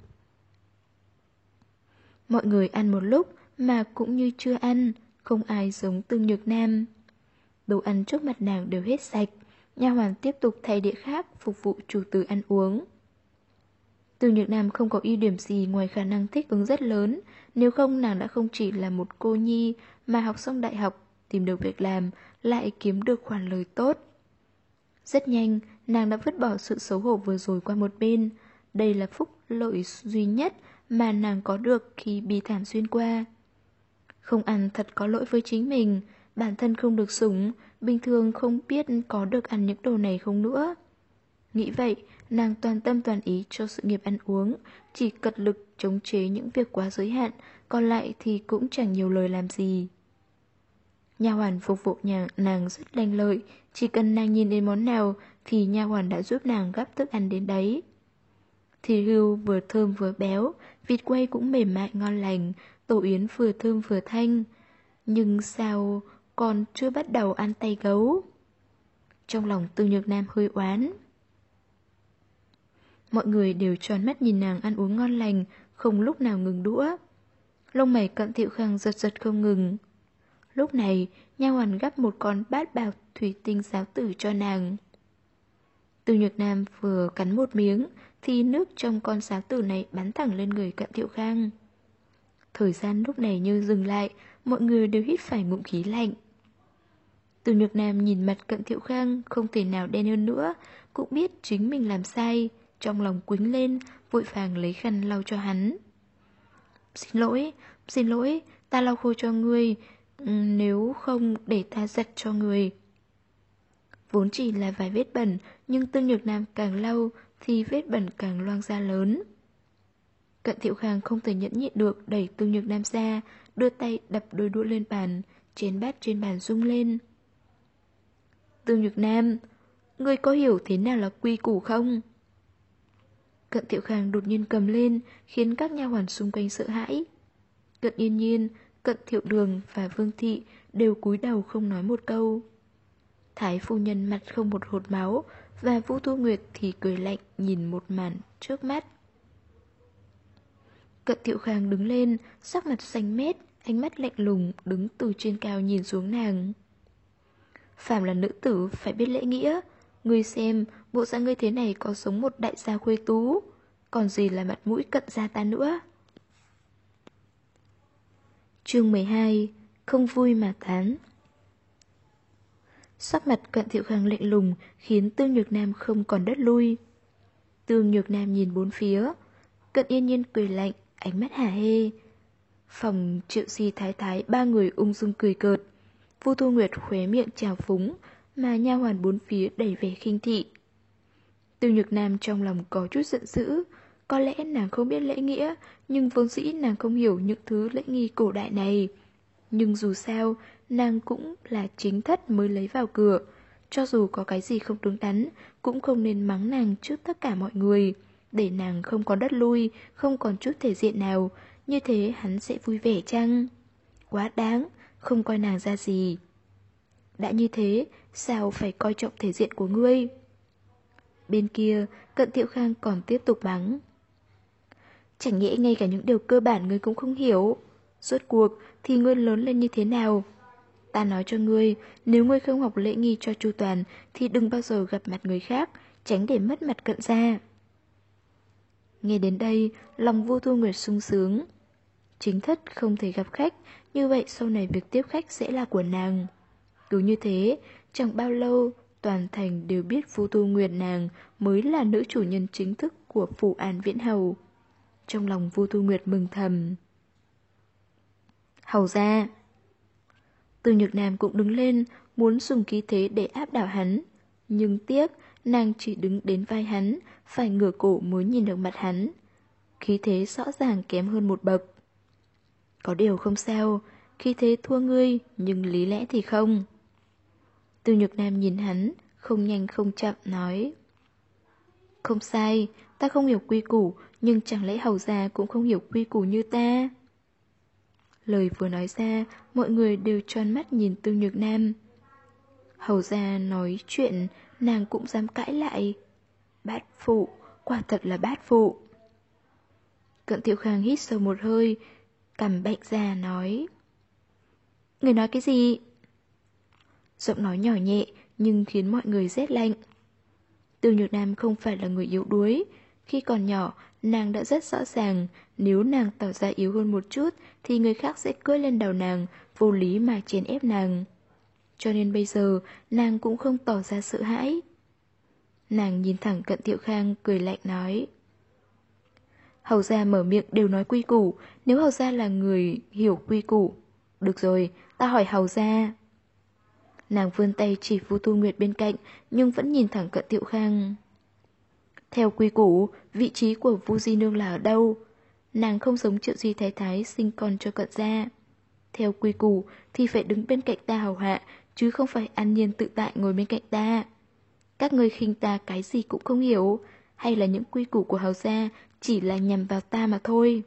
Mọi người ăn một lúc mà cũng như chưa ăn, không ai giống Tương Nhược Nam. Đồ ăn trước mặt nàng đều hết sạch, nha hoàn tiếp tục thay đĩa khác phục vụ chủ tử ăn uống. Tương Nhược Nam không có ưu điểm gì ngoài khả năng thích ứng rất lớn, nếu không nàng đã không chỉ là một cô nhi mà học xong đại học, tìm được việc làm, lại kiếm được khoản lời tốt. Rất nhanh, nàng đã vứt bỏ sự xấu hổ vừa rồi qua một bên. Đây là phúc lợi duy nhất mà nàng có được khi bi thảm xuyên qua. Không ăn thật có lỗi với chính mình, bản thân không được sủng, bình thường không biết có được ăn những đồ này không nữa. Nghĩ vậy, nàng toàn tâm toàn ý cho sự nghiệp ăn uống, chỉ cật lực chống chế những việc quá giới hạn, còn lại thì cũng chẳng nhiều lời làm gì. Nha hoàn phục vụ nhà nàng rất lanh lợi, chỉ cần nàng nhìn đến món nào thì nha hoàn đã giúp nàng gắp thức ăn đến đấy. Thịt hươu vừa thơm vừa béo, vịt quay cũng mềm mại ngon lành, tổ yến vừa thơm vừa thanh. Nhưng sao còn chưa bắt đầu ăn tay gấu? Trong lòng Từ Nhược Nam hơi oán. Mọi người đều tròn mắt nhìn nàng ăn uống ngon lành, không lúc nào ngừng đũa. Lông mày Cận Thiệu Khang giật giật không ngừng. Lúc này, nha hoàn gắp một con bát bào thủy tinh giáo tử cho nàng. Từ Nhược Nam vừa cắn một miếng, thì nước trong con giáo tử này bắn thẳng lên người Cận Thiệu Khang. Thời gian lúc này như dừng lại, mọi người đều hít phải ngụm khí lạnh. Từ Nhược Nam nhìn mặt Cận Thiệu Khang không thể nào đen hơn nữa, cũng biết chính mình làm sai, trong lòng quýnh lên, vội vàng lấy khăn lau cho hắn. Xin lỗi, ta lau khô cho ngươi, nếu không để ta giặt cho người. Vốn chỉ là vài vết bẩn, nhưng Tương Nhược Nam càng lau thì vết bẩn càng loang ra lớn. Cận Thiệu Khang không thể nhẫn nhịn được, đẩy Tương Nhược Nam ra, đưa tay đập đôi đũa lên bàn, chén bát trên bàn rung lên. Tương Nhược Nam, ngươi có hiểu thế nào là quy củ không? Cận Thiệu Khang đột nhiên cầm lên, khiến các nha hoàn xung quanh sợ hãi. Cận Yên Nhiên, Cận Thiệu Đường và Vương Thị đều cúi đầu không nói một câu. Thái phu nhân mặt không một hột máu, và Vũ Thu Nguyệt thì cười lạnh nhìn một màn trước mắt. Cận Thiệu Khang đứng lên, sắc mặt xanh mét, ánh mắt lạnh lùng đứng từ trên cao nhìn xuống nàng. Phàm là nữ tử phải biết lễ nghĩa, ngươi xem, bộ dạng ngươi thế này có giống một đại gia khuê tú, còn gì là mặt mũi Cận gia ta nữa. Chương 12. Không vui mà tán. Sắc mặt Cận Thiệu Khang lạnh lùng khiến Tương Nhược Nam không còn đất lui. Tương Nhược Nam nhìn bốn phía, Cận Yên Nhiên cười lạnh, ánh mắt hả hê. Phòng Triệu Di Thái Thái ba người ung dung cười cợt. Vu Thu Nguyệt khóe miệng trào phúng, mà nha hoàn bốn phía đầy vẻ khinh thị. Tương Nhược Nam trong lòng có chút giận dữ, có lẽ nàng không biết lễ nghĩa, nhưng vốn dĩ nàng không hiểu những thứ lễ nghi cổ đại này. Nhưng dù sao, nàng cũng là chính thất mới lấy vào cửa, cho dù có cái gì không đúng đắn, cũng không nên mắng nàng trước tất cả mọi người, để nàng không có đất lui, không còn chút thể diện nào, như thế hắn sẽ vui vẻ chăng? Quá đáng, không coi nàng ra gì. Đã như thế, sao phải coi trọng thể diện của ngươi? Bên kia, Cận Thiệu Khang còn tiếp tục mắng. Chẳng nhẽ ngay cả những điều cơ bản ngươi cũng không hiểu. Rốt cuộc thì ngươi lớn lên như thế nào? Ta nói cho ngươi, nếu ngươi không học lễ nghi cho chu toàn thì đừng bao giờ gặp mặt người khác, tránh để mất mặt Cận gia. Nghe đến đây, lòng Vu Thu Nguyệt sung sướng. Chính thất không thể gặp khách, như vậy sau này việc tiếp khách sẽ là của nàng. Cứ như thế, chẳng bao lâu, toàn thành đều biết Vu Thu Nguyệt nàng mới là nữ chủ nhân chính thức của Phủ An Viễn Hầu. Trong lòng Vu Thu Nguyệt mừng thầm. Hầu ra. Từ Nhược Nam cũng đứng lên, muốn dùng khí thế để áp đảo hắn. Nhưng tiếc, nàng chỉ đứng đến vai hắn, phải ngửa cổ mới nhìn được mặt hắn. Khí thế rõ ràng kém hơn một bậc. Có điều không sao, khí thế thua ngươi, nhưng lý lẽ thì không. Từ Nhược Nam nhìn hắn, không nhanh không chậm nói. Không sai, ta không hiểu quy củ, nhưng chẳng lẽ hầu gia cũng không hiểu quy củ như ta? Lời vừa nói ra, mọi người đều tròn mắt nhìn Từ Nhược Nam. Hầu gia nói chuyện, nàng cũng dám cãi lại. Bát phụ, quả thật là bát phụ. Cận Thiệu Khang hít sâu một hơi, cằm bệnh ra nói. Người nói cái gì? Giọng nói nhỏ nhẹ nhưng khiến mọi người rét lạnh. Từ Nhược Nam không phải là người yếu đuối. Khi còn nhỏ, nàng đã rất rõ ràng, nếu nàng tỏ ra yếu hơn một chút thì người khác sẽ cưỡi lên đầu nàng, vô lý mà chèn ép nàng. Cho nên bây giờ, nàng cũng không tỏ ra sợ hãi. Nàng nhìn thẳng Cận Thiệu Khang cười lạnh nói. Hầu gia mở miệng đều nói quy củ, nếu hầu gia là người hiểu quy củ, Được rồi, ta hỏi Hầu gia. Nàng vươn tay chỉ Vu Tu Nguyệt bên cạnh, nhưng vẫn nhìn thẳng Cận Thiệu Khang. Theo quy củ, vị trí của Vu Di Nương là ở đâu? Nàng không giống Triệu Di Thái Thái sinh con cho Cận gia. Theo quy củ thì phải đứng bên cạnh ta hầu hạ, chứ không phải an nhiên tự tại ngồi bên cạnh ta. Các ngươi khinh ta cái gì cũng không hiểu, hay là những quy củ của Hầu gia chỉ là nhằm vào ta mà thôi.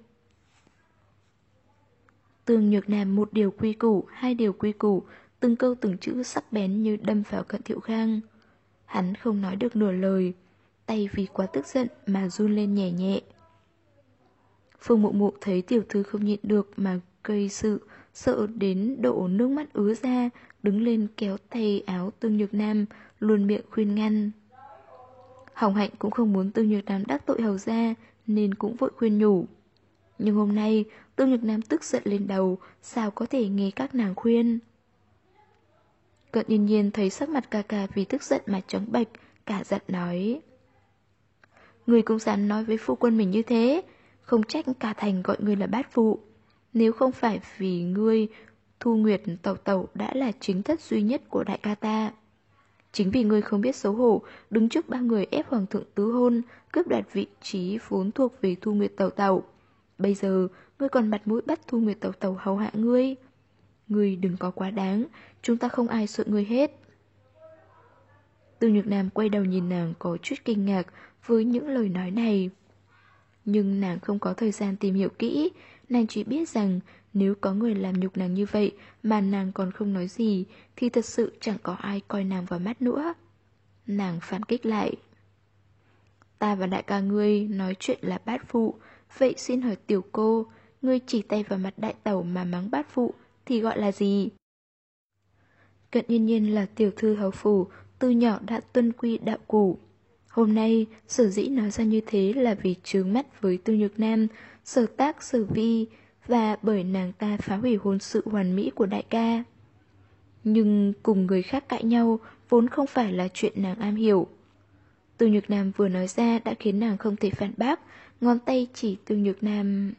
Tương Nhược Nam một điều quy củ, hai điều quy củ, từng câu từng chữ sắc bén như đâm vào Cận Thiệu Khang. Hắn không nói được nửa lời, tay vì quá tức giận mà run lên nhẹ nhẹ. Phương Mụ Mụ thấy tiểu thư không nhịn được mà gây sự, sợ đến độ nước mắt ứa ra, đứng lên kéo tay áo Tương Nhược Nam, luôn miệng khuyên ngăn. Hồng Hạnh cũng không muốn Tương Nhược Nam đắc tội Hầu gia, nên cũng vội khuyên nhủ. Nhưng hôm nay, Tương Nhược Nam tức giận lên đầu, sao có thể nghe các nàng khuyên. Cận Nhiên Nhiên thấy sắc mặt ca ca vì tức giận mà trắng bệch, cả giận nói. Người cũng dám nói với phu quân mình như thế, không trách cả thành gọi người là bát phụ. Nếu không phải vì ngươi, Thu Nguyệt Tẩu Tẩu đã là chính thất duy nhất của đại ca ta. Chính vì ngươi không biết xấu hổ, đứng trước ba người ép hoàng thượng tứ hôn, cướp đoạt vị trí vốn thuộc về Thu Nguyệt Tẩu Tẩu. Bây giờ, ngươi còn mặt mũi bắt Thu Nguyệt Tẩu Tẩu hầu hạ ngươi. Ngươi đừng có quá đáng, chúng ta không ai sợ ngươi hết. Tương Nhược Nam quay đầu nhìn nàng có chút kinh ngạc với những lời nói này. Nhưng nàng không có thời gian tìm hiểu kỹ, nàng chỉ biết rằng nếu có người làm nhục nàng như vậy mà nàng còn không nói gì thì thật sự chẳng có ai coi nàng vào mắt nữa. Nàng phản kích lại. Ta và đại ca ngươi nói chuyện là bát phụ, vậy xin hỏi tiểu cô, ngươi chỉ tay vào mặt đại tẩu mà mắng bát phụ thì gọi là gì? Cận Nhiên Nhiên là tiểu thư hầu phủ, từ nhỏ đã tuân quy đạo củ. Hôm nay, sở dĩ nói ra như thế là vì chướng mắt với Tương Nhược Nam, sở tác sở vi, và bởi nàng ta phá hủy hôn sự hoàn mỹ của đại ca. Nhưng cùng người khác cãi nhau vốn không phải là chuyện nàng am hiểu. Tương Nhược Nam vừa nói ra đã khiến nàng không thể phản bác, ngón tay chỉ Tương Nhược Nam.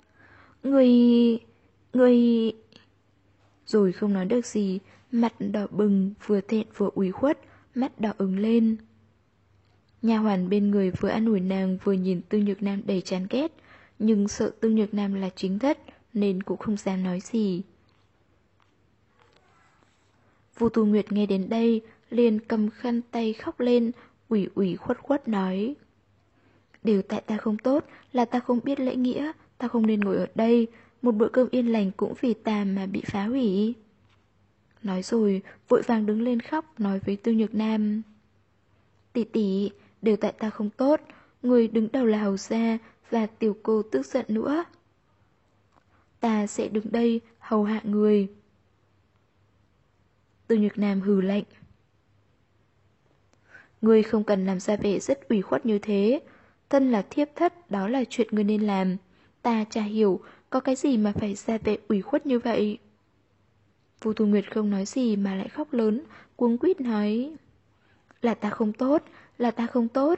Người... Rồi không nói được gì, mặt đỏ bừng, vừa thẹn vừa ủy khuất, mắt đỏ ửng lên. Nha hoàn bên người vừa an ủi nàng vừa nhìn Tương Nhược Nam đầy chán ghét, nhưng sợ Tương Nhược Nam là chính thất nên cũng không dám nói gì. Vu Tu Nguyệt nghe đến đây liền cầm khăn tay khóc lên, ủy khuất khuất nói. Đều tại ta không tốt, là ta không biết lễ nghĩa, ta không nên ngồi ở đây, một bữa cơm yên lành cũng vì ta mà bị phá hủy. Nói rồi, vội vàng đứng lên khóc nói với Tương Nhược Nam. Tỷ tỷ, đều tại ta không tốt, người đứng đầu là hầu gia và tiểu cô tức giận nữa. Ta sẽ đứng đây hầu hạ người. Tương Nhược Nam hừ lạnh. Ngươi không cần làm ra vẻ rất ủy khuất như thế. Thân là thiếp thất, đó là chuyện ngươi nên làm. Ta chả hiểu, có cái gì mà phải ra vẻ ủy khuất như vậy. Vu Tu Nguyệt không nói gì mà lại khóc lớn, cuống quýt nói. Là ta không tốt, là ta không tốt.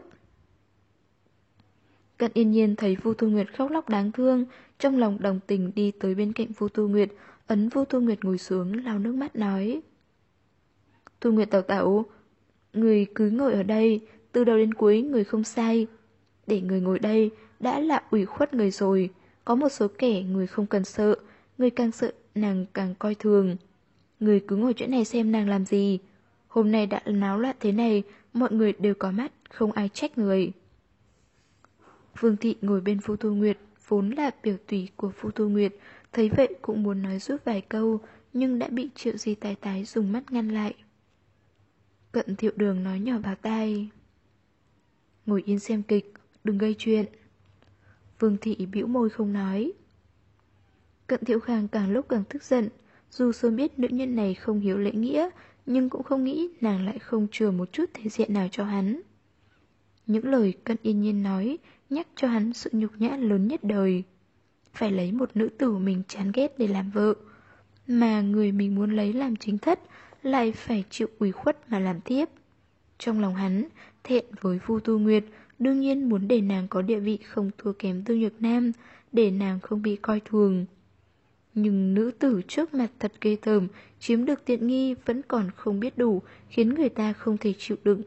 Cận Yên Nhiên thấy Vu Tu Nguyệt khóc lóc đáng thương, trong lòng đồng tình đi tới bên cạnh Vu Tu Nguyệt, ấn Vu Tu Nguyệt ngồi xuống lau nước mắt nói. Tu Nguyệt tẩu tẩu, người cứ ngồi ở đây, từ đầu đến cuối người không sai. Để người ngồi đây đã là ủy khuất người rồi, có một số kẻ người không cần sợ, người càng sợ nàng càng coi thường. Người cứ ngồi chỗ này xem nàng làm gì. Hôm nay đã náo loạn thế này, mọi người đều có mắt, không ai trách người. Vương Thị ngồi bên Vu Tu Nguyệt, vốn là biểu tùy của Vu Tu Nguyệt, thấy vậy cũng muốn nói giúp vài câu, nhưng đã bị Triệu Di Tái Tái dùng mắt ngăn lại. Cận Thiệu Đường nói nhỏ vào tai. Ngồi yên xem kịch, đừng gây chuyện. Vương Thị bĩu môi không nói. Cận Thiệu Khang càng lúc càng tức giận, dù sớm biết nữ nhân này không hiểu lễ nghĩa, nhưng cũng không nghĩ nàng lại không chừa một chút thể diện nào cho hắn. Những lời Cận Yên Nhiên nói nhắc cho hắn sự nhục nhã lớn nhất đời. Phải lấy một nữ tử mình chán ghét để làm vợ, mà người mình muốn lấy làm chính thất lại phải chịu ủy khuất mà làm tiếp. Trong lòng hắn, thẹn với Vu Tu Nguyệt, đương nhiên muốn để nàng có địa vị không thua kém Tương Nhược Nam, để nàng không bị coi thường. Nhưng nữ tử trước mặt thật ghê tởm, chiếm được tiện nghi vẫn còn không biết đủ, khiến người ta không thể chịu đựng.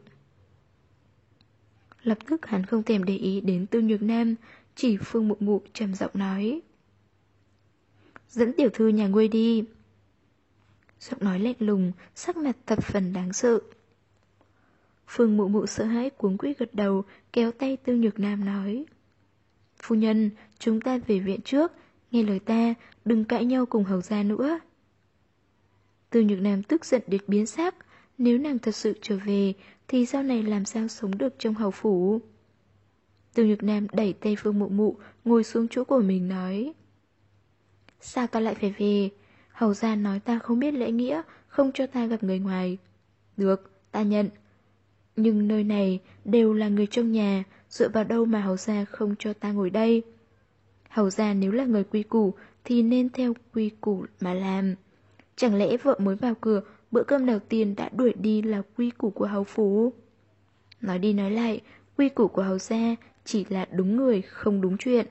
Lập tức hắn không thèm để ý đến Tư Nhược Nam, chỉ Phương Mụ Mụ trầm giọng nói: "Dẫn tiểu thư nhà ngươi đi." Giọng nói lạnh lùng, sắc mặt thập phần đáng sợ. Phương Mụ Mụ sợ hãi cuống quýt gật đầu, kéo tay Tư Nhược Nam nói: "Phu nhân, chúng ta về viện trước, nghe lời ta, đừng cãi nhau cùng hầu gia nữa." Tư Nhược Nam tức giận đến biến sắc, nếu nàng thật sự trở về thì sau này làm sao sống được trong hầu phủ. Tư Nhược Nam đẩy tay Phương Mụ Mụ ngồi xuống chỗ của mình nói: "Sao ta lại phải về? Hầu gia nói ta không biết lễ nghĩa, không cho ta gặp người ngoài. Được, ta nhận. Nhưng nơi này đều là người trong nhà, dựa vào đâu mà hầu gia không cho ta ngồi đây? Hầu gia nếu là người quy củ thì nên theo quy củ mà làm. Chẳng lẽ vợ mới vào cửa, bữa cơm đầu tiên đã đuổi đi là quy củ của hầu phủ? Nói đi nói lại, quy củ của hầu gia chỉ là đúng người, không đúng chuyện."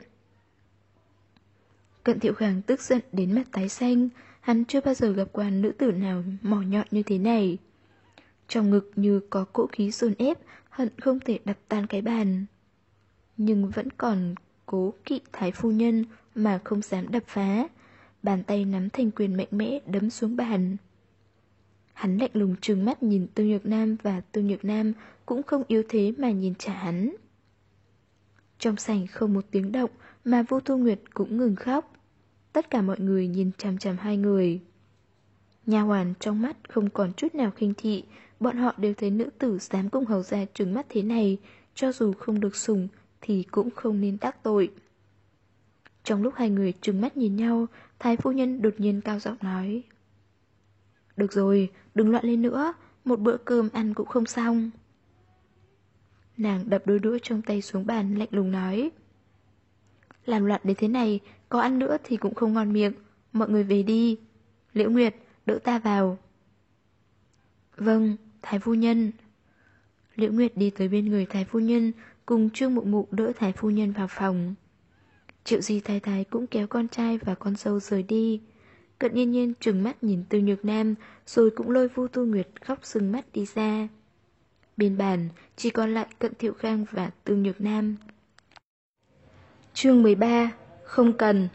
Cận Thiệu Khang tức giận đến mặt tái xanh, hắn chưa bao giờ gặp qua nữ tử nào mỏ nhọn như thế này. Trong ngực như có cỗ khí dồn ép, hận không thể đập tan cái bàn. Nhưng vẫn còn cố kỵ thái phu nhân mà không dám đập phá, bàn tay nắm thành quyền mạnh mẽ đấm xuống bàn. Hắn lạnh lùng trừng mắt nhìn Tư Nhược Nam và Tư Nhược Nam cũng không yếu thế mà nhìn trả hắn. Trong sảnh không một tiếng động mà Vô Thu Nguyệt cũng ngừng khóc. Tất cả mọi người nhìn chằm chằm hai người. Nha hoàn trong mắt không còn chút nào khinh thị, bọn họ đều thấy nữ tử dám cùng hầu gia trừng mắt thế này, cho dù không được sủng thì cũng không nên đắc tội. Trong lúc hai người trừng mắt nhìn nhau, thái phu nhân đột nhiên cao giọng nói: "Được rồi, đừng loạn lên nữa, một bữa cơm ăn cũng không xong." Nàng đập đôi đũa trong tay xuống bàn lạnh lùng nói: "Làm loạn đến thế này, có ăn nữa thì cũng không ngon miệng, mọi người về đi. Liễu Nguyệt, đỡ ta vào." "Vâng, thái phu nhân." Liễu Nguyệt đi tới bên người thái phu nhân, cùng Trương Mụ Mụ đỡ thái phu nhân vào phòng. Triệu Di thái thái cũng kéo con trai và con dâu rời đi. Cận Nhiên Nhiên trừng mắt nhìn Tư Nhược Nam, rồi cũng lôi Vu Tu Nguyệt khóc sưng mắt đi ra. Bên bàn chỉ còn lại Cận Thiệu Khang và Tư Nhược Nam. Chương 13. Không cần.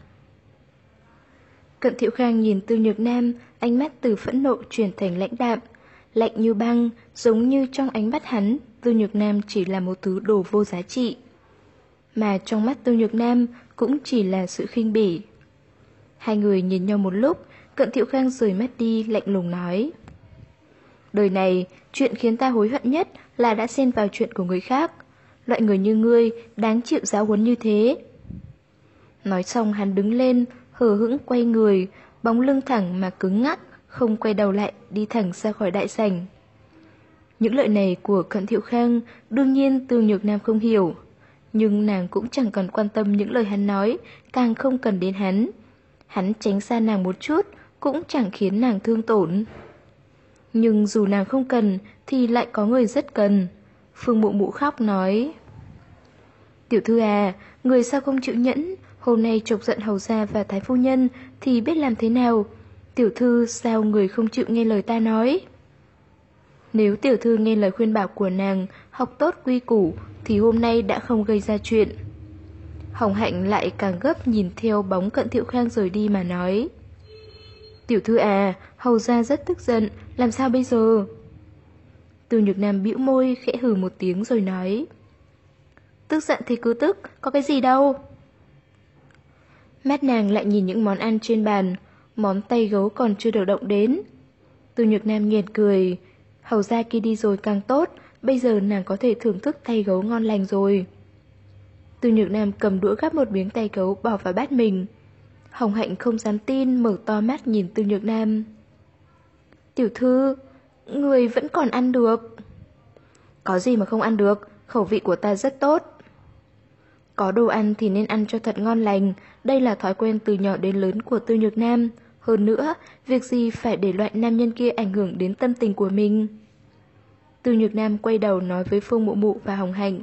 Cận Thiệu Khang nhìn Tư Nhược Nam, ánh mắt từ phẫn nộ chuyển thành lãnh đạm, lạnh như băng, giống như trong ánh mắt hắn, Tư Nhược Nam chỉ là một thứ đồ vô giá trị. Mà trong mắt Tư Nhược Nam cũng chỉ là sự khinh bỉ. Hai người nhìn nhau một lúc, Cận Thiệu Khang rời mắt đi, lạnh lùng nói: "Đời này, chuyện khiến ta hối hận nhất là đã xen vào chuyện của người khác. Loại người như ngươi đáng chịu giáo huấn như thế." Nói xong hắn đứng lên, hờ hững quay người, bóng lưng thẳng mà cứng ngắc, không quay đầu lại, đi thẳng ra khỏi đại sảnh. Những lời này của Cận Thiệu Khang đương nhiên Tư Nhược Nam không hiểu, nhưng nàng cũng chẳng cần quan tâm những lời hắn nói, càng không cần đến hắn. Hắn tránh xa nàng một chút cũng chẳng khiến nàng thương tổn. Nhưng dù nàng không cần thì lại có người rất cần. Phương Mụ Mụ khóc nói: "Tiểu thư à, người sao không chịu nhẫn, hôm nay chọc giận hầu gia và thái phu nhân thì biết làm thế nào. Tiểu thư sao người không chịu nghe lời ta nói? Nếu tiểu thư nghe lời khuyên bảo của nàng, học tốt quy củ thì hôm nay đã không gây ra chuyện." Hồng Hạnh lại càng gấp nhìn theo bóng Cận Thiệu Khang rời đi mà nói: "Tiểu thư à, hầu gia rất tức giận, làm sao bây giờ?" Tư Nhược Nam bĩu môi khẽ hừ một tiếng rồi nói: "Tức giận thì cứ tức, có cái gì đâu." Mắt nàng lại nhìn những món ăn trên bàn, món tay gấu còn chưa được động đến. Tư Nhược Nam nghiền cười: "Hầu gia kia đi rồi càng tốt, bây giờ nàng có thể thưởng thức tay gấu ngon lành rồi." Tư Nhược Nam cầm đũa gắp một miếng tay gấu bỏ vào bát mình. Hồng Hạnh không dám tin, mở to mắt nhìn Tư Nhược Nam. "Tiểu thư, người vẫn còn ăn được." "Có gì mà không ăn được, khẩu vị của ta rất tốt." Có đồ ăn thì nên ăn cho thật ngon lành, đây là thói quen từ nhỏ đến lớn của Tư Nhược Nam. Hơn nữa, việc gì phải để loại nam nhân kia ảnh hưởng đến tâm tình của mình. Tư Nhược Nam quay đầu nói với Phương Mụ Mụ và Hồng Hạnh: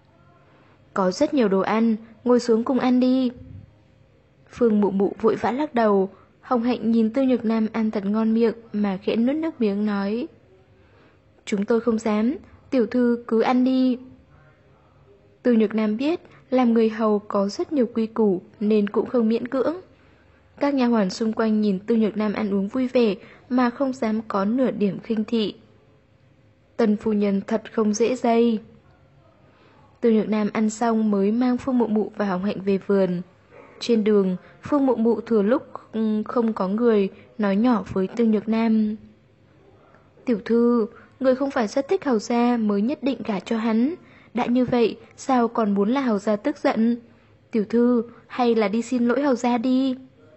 "Có rất nhiều đồ ăn, ngồi xuống cùng ăn đi." Phương Mụ Mụ vội vã lắc đầu: Hồng Hạnh nhìn Tư Nhược Nam ăn thật ngon miệng mà khẽ nuốt nước miếng nói: Chúng tôi không dám, tiểu thư cứ ăn đi. Tư Nhược Nam biết làm người hầu có rất nhiều quy củ nên cũng không miễn cưỡng. Các nha hoàn xung quanh nhìn Tư Nhược Nam ăn uống vui vẻ mà không dám có nửa điểm khinh thị. Tần phu nhân thật không dễ dây. Tư Nhược Nam ăn xong mới mang Phương Mụ Mụ và Hồng Hạnh về vườn. Trên đường, Phương Mụ Mụ thừa lúc không có người nói nhỏ với Tư Nhược Nam: Tiểu thư, người không phải rất thích hầu gia mới nhất định gả cho hắn. Đã như vậy, sao còn muốn là hầu gia tức giận? Tiểu thư, hay là đi xin lỗi hầu gia đi.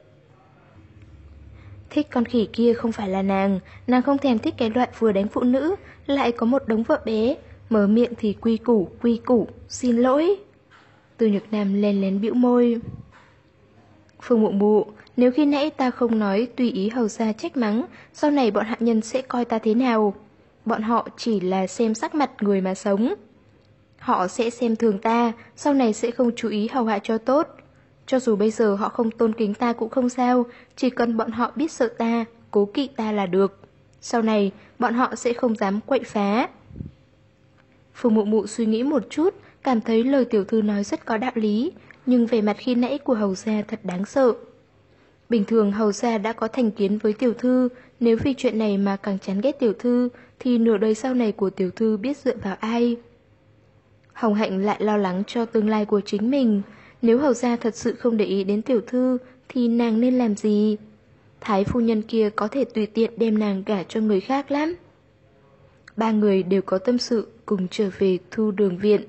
Thích con khỉ kia không phải là nàng không thèm thích cái loại vừa đánh phụ nữ, lại có một đống vợ bé, mở miệng thì quy củ, xin lỗi. Tư Nhược Nam lén lén bĩu môi. Phương Mụ Mụ, nếu khi nãy ta không nói tùy ý hầu gia trách mắng, sau này bọn hạ nhân sẽ coi ta thế nào? Bọn họ chỉ là xem sắc mặt người mà sống. Họ sẽ xem thường ta, sau này sẽ không chú ý hầu hạ cho tốt. Cho dù bây giờ họ không tôn kính ta cũng không sao, chỉ cần bọn họ biết sợ ta, cố kỵ ta là được. Sau này, bọn họ sẽ không dám quậy phá. Phương Mụ Mụ suy nghĩ một chút, cảm thấy lời tiểu thư nói rất có đạo lý, nhưng vẻ mặt khi nãy của hầu gia thật đáng sợ. Bình thường hầu gia đã có thành kiến với tiểu thư, nếu vì chuyện này mà càng chán ghét tiểu thư, thì nửa đời sau này của tiểu thư biết dựa vào ai. Hồng Hạnh lại lo lắng cho tương lai của chính mình. Nếu hầu gia thật sự không để ý đến tiểu thư, thì nàng nên làm gì? Thái phu nhân kia có thể tùy tiện đem nàng gả cho người khác lắm. Ba người đều có tâm sự cùng trở về Thu Đường viện.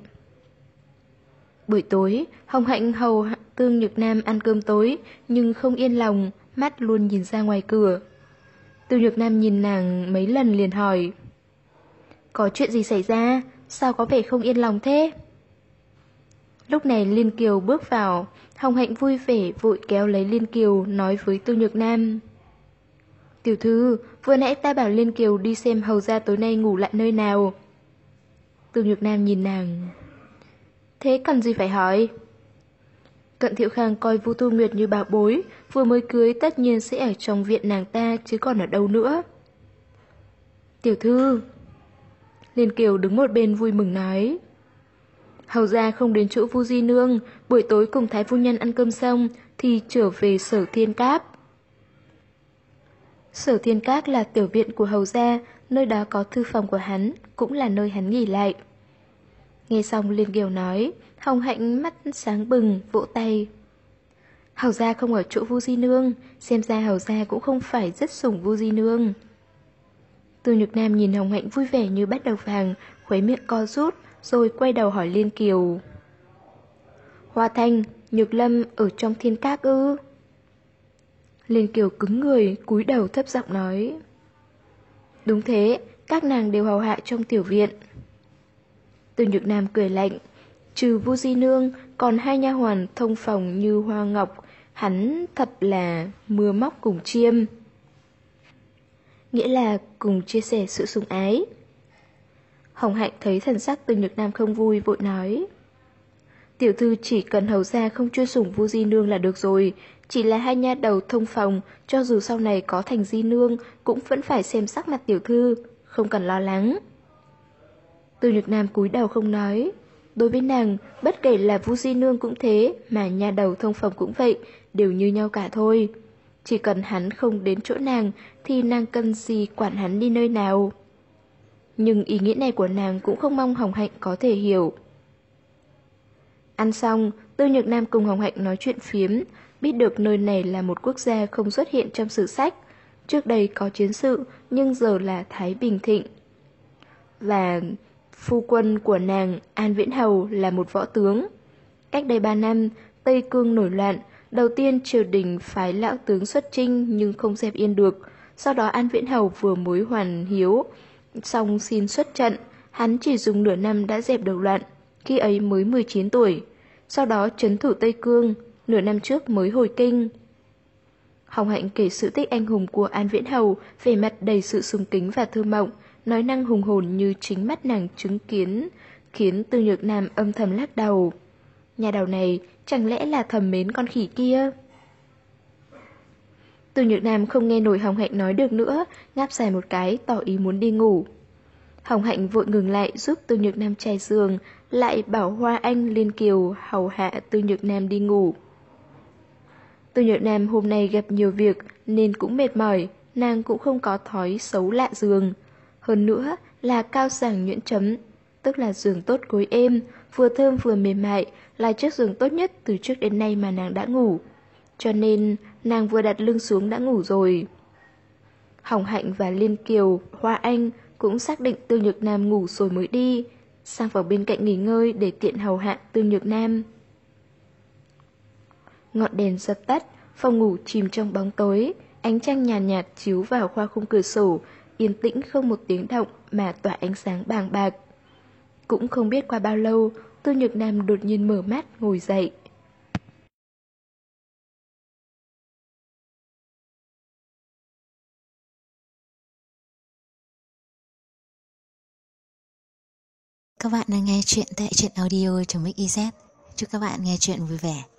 Buổi tối, Hồng Hạnh hầu Tư Nhược Nam ăn cơm tối, nhưng không yên lòng, mắt luôn nhìn ra ngoài cửa. Tư Nhược Nam nhìn nàng mấy lần liền hỏi: Có chuyện gì xảy ra? Sao có vẻ không yên lòng thế? Lúc này Liên Kiều bước vào, Hồng Hạnh vui vẻ vội kéo lấy Liên Kiều nói với Tư Nhược Nam: Tiểu thư, vừa nãy ta bảo Liên Kiều đi xem hầu gia tối nay ngủ lại nơi nào. Tư Nhược Nam nhìn nàng: Thế cần gì phải hỏi? Cận Thiệu Khang coi Vu Tu Nguyệt như bảo bối, vừa mới cưới tất nhiên sẽ ở trong viện nàng ta chứ còn ở đâu nữa. Tiểu thư. Liên Kiều đứng một bên vui mừng nói: Hầu gia không đến chỗ Vu Di Nương, buổi tối cùng Thái phu nhân ăn cơm xong thì trở về Sở Thiên Các. Sở Thiên Các là tiểu viện của hầu gia, nơi đó có thư phòng của hắn, cũng là nơi hắn nghỉ lại. Nghe xong Liên Kiều nói, Hồng Hạnh mắt sáng bừng, vỗ tay. Hầu gia không ở chỗ Vu Di Nương, xem ra hầu gia cũng không phải rất sủng Vu Di Nương. Tư Nhược Nam nhìn Hồng Hạnh vui vẻ như bắt đầu vàng, khuấy miệng co rút, rồi quay đầu hỏi Liên Kiều: Hoa Thanh, Nhược Lâm ở trong Thiên Các ư? Liên Kiều cứng người, cúi đầu thấp giọng nói: Đúng thế, các nàng đều hầu hạ trong tiểu viện. Tư Nhược Nam cười lạnh: Trừ Vu Di Nương, còn hai nha hoàn thông phòng như Hoa Ngọc, hắn thật là mưa móc cùng chiêm. Nghĩa là cùng chia sẻ sự sủng ái. Hồng Hạnh thấy thần sắc Tư Nhược Nam không vui, vội nói: Tiểu thư chỉ cần hầu gia không chuyên sủng Vu Di Nương là được rồi, chỉ là hai nha đầu thông phòng, cho dù sau này có thành Di Nương cũng vẫn phải xem sắc mặt tiểu thư, không cần lo lắng. Tư Nhược Nam cúi đầu không nói. Đối với nàng, bất kể là Vu Di Nương cũng thế, mà nha đầu thông phòng cũng vậy, đều như nhau cả thôi. Chỉ cần hắn không đến chỗ nàng, thì nàng cần gì quản hắn đi nơi nào. Nhưng ý nghĩa này của nàng cũng không mong Hồng Hạnh có thể hiểu. Ăn xong, Tư Nhược Nam cùng Hồng Hạnh nói chuyện phiếm, biết được nơi này là một quốc gia không xuất hiện trong sử sách. Trước đây có chiến sự, nhưng giờ là Thái Bình thịnh. Và phu quân của nàng, An Viễn Hầu, là một võ tướng. Cách đây 3 năm, Tây Cương nổi loạn, đầu tiên triều đình phái lão tướng xuất chinh nhưng không dẹp yên được. Sau đó An Viễn Hầu vừa mới hoàn hiếu, xong xin xuất trận, hắn chỉ dùng nửa năm đã dẹp được loạn, khi ấy mới 19 tuổi. Sau đó trấn thủ Tây Cương, nửa năm trước mới hồi kinh. Hồng Hạnh kể sự tích anh hùng của An Viễn Hầu, vẻ mặt đầy sự sùng kính và thơ mộng, nói năng hùng hồn như chính mắt nàng chứng kiến, khiến Tư Nhược Nam âm thầm lắc đầu. Nhà đầu này chẳng lẽ là thầm mến con khỉ kia? Từ Nhược Nam không nghe nổi Hồng Hạnh nói được nữa, ngáp dài một cái, tỏ ý muốn đi ngủ. Hồng Hạnh vội ngừng lại giúp Từ Nhược Nam trải giường, lại bảo Hoa Anh, Liên Kiều hầu hạ Từ Nhược Nam đi ngủ. Từ Nhược Nam hôm nay gặp nhiều việc nên cũng mệt mỏi, nàng cũng không có thói xấu lạ giường. Hơn nữa là cao sảng nhuyễn chấm, tức là giường tốt gối êm, vừa thơm vừa mềm mại, là chiếc giường tốt nhất từ trước đến nay mà nàng đã ngủ. Cho nên nàng vừa đặt lưng xuống đã ngủ rồi. Hồng Hạnh và Liên Kiều, Hoa Anh cũng xác định Từ Nhược Nam ngủ rồi mới đi, sang phòng bên cạnh nghỉ ngơi để tiện hầu hạ Từ Nhược Nam. Ngọn đèn dập tắt, phòng ngủ chìm trong bóng tối, ánh trăng nhàn nhạt chiếu vào khoa khung cửa sổ, yên tĩnh không một tiếng động mà tỏa ánh sáng bàng bạc. Cũng không biết qua bao lâu, Từ Nhược Nam đột nhiên mở mắt ngồi dậy. Các bạn đang nghe chuyện tại truyện audio.mix.iz. Chúc các bạn nghe chuyện vui vẻ.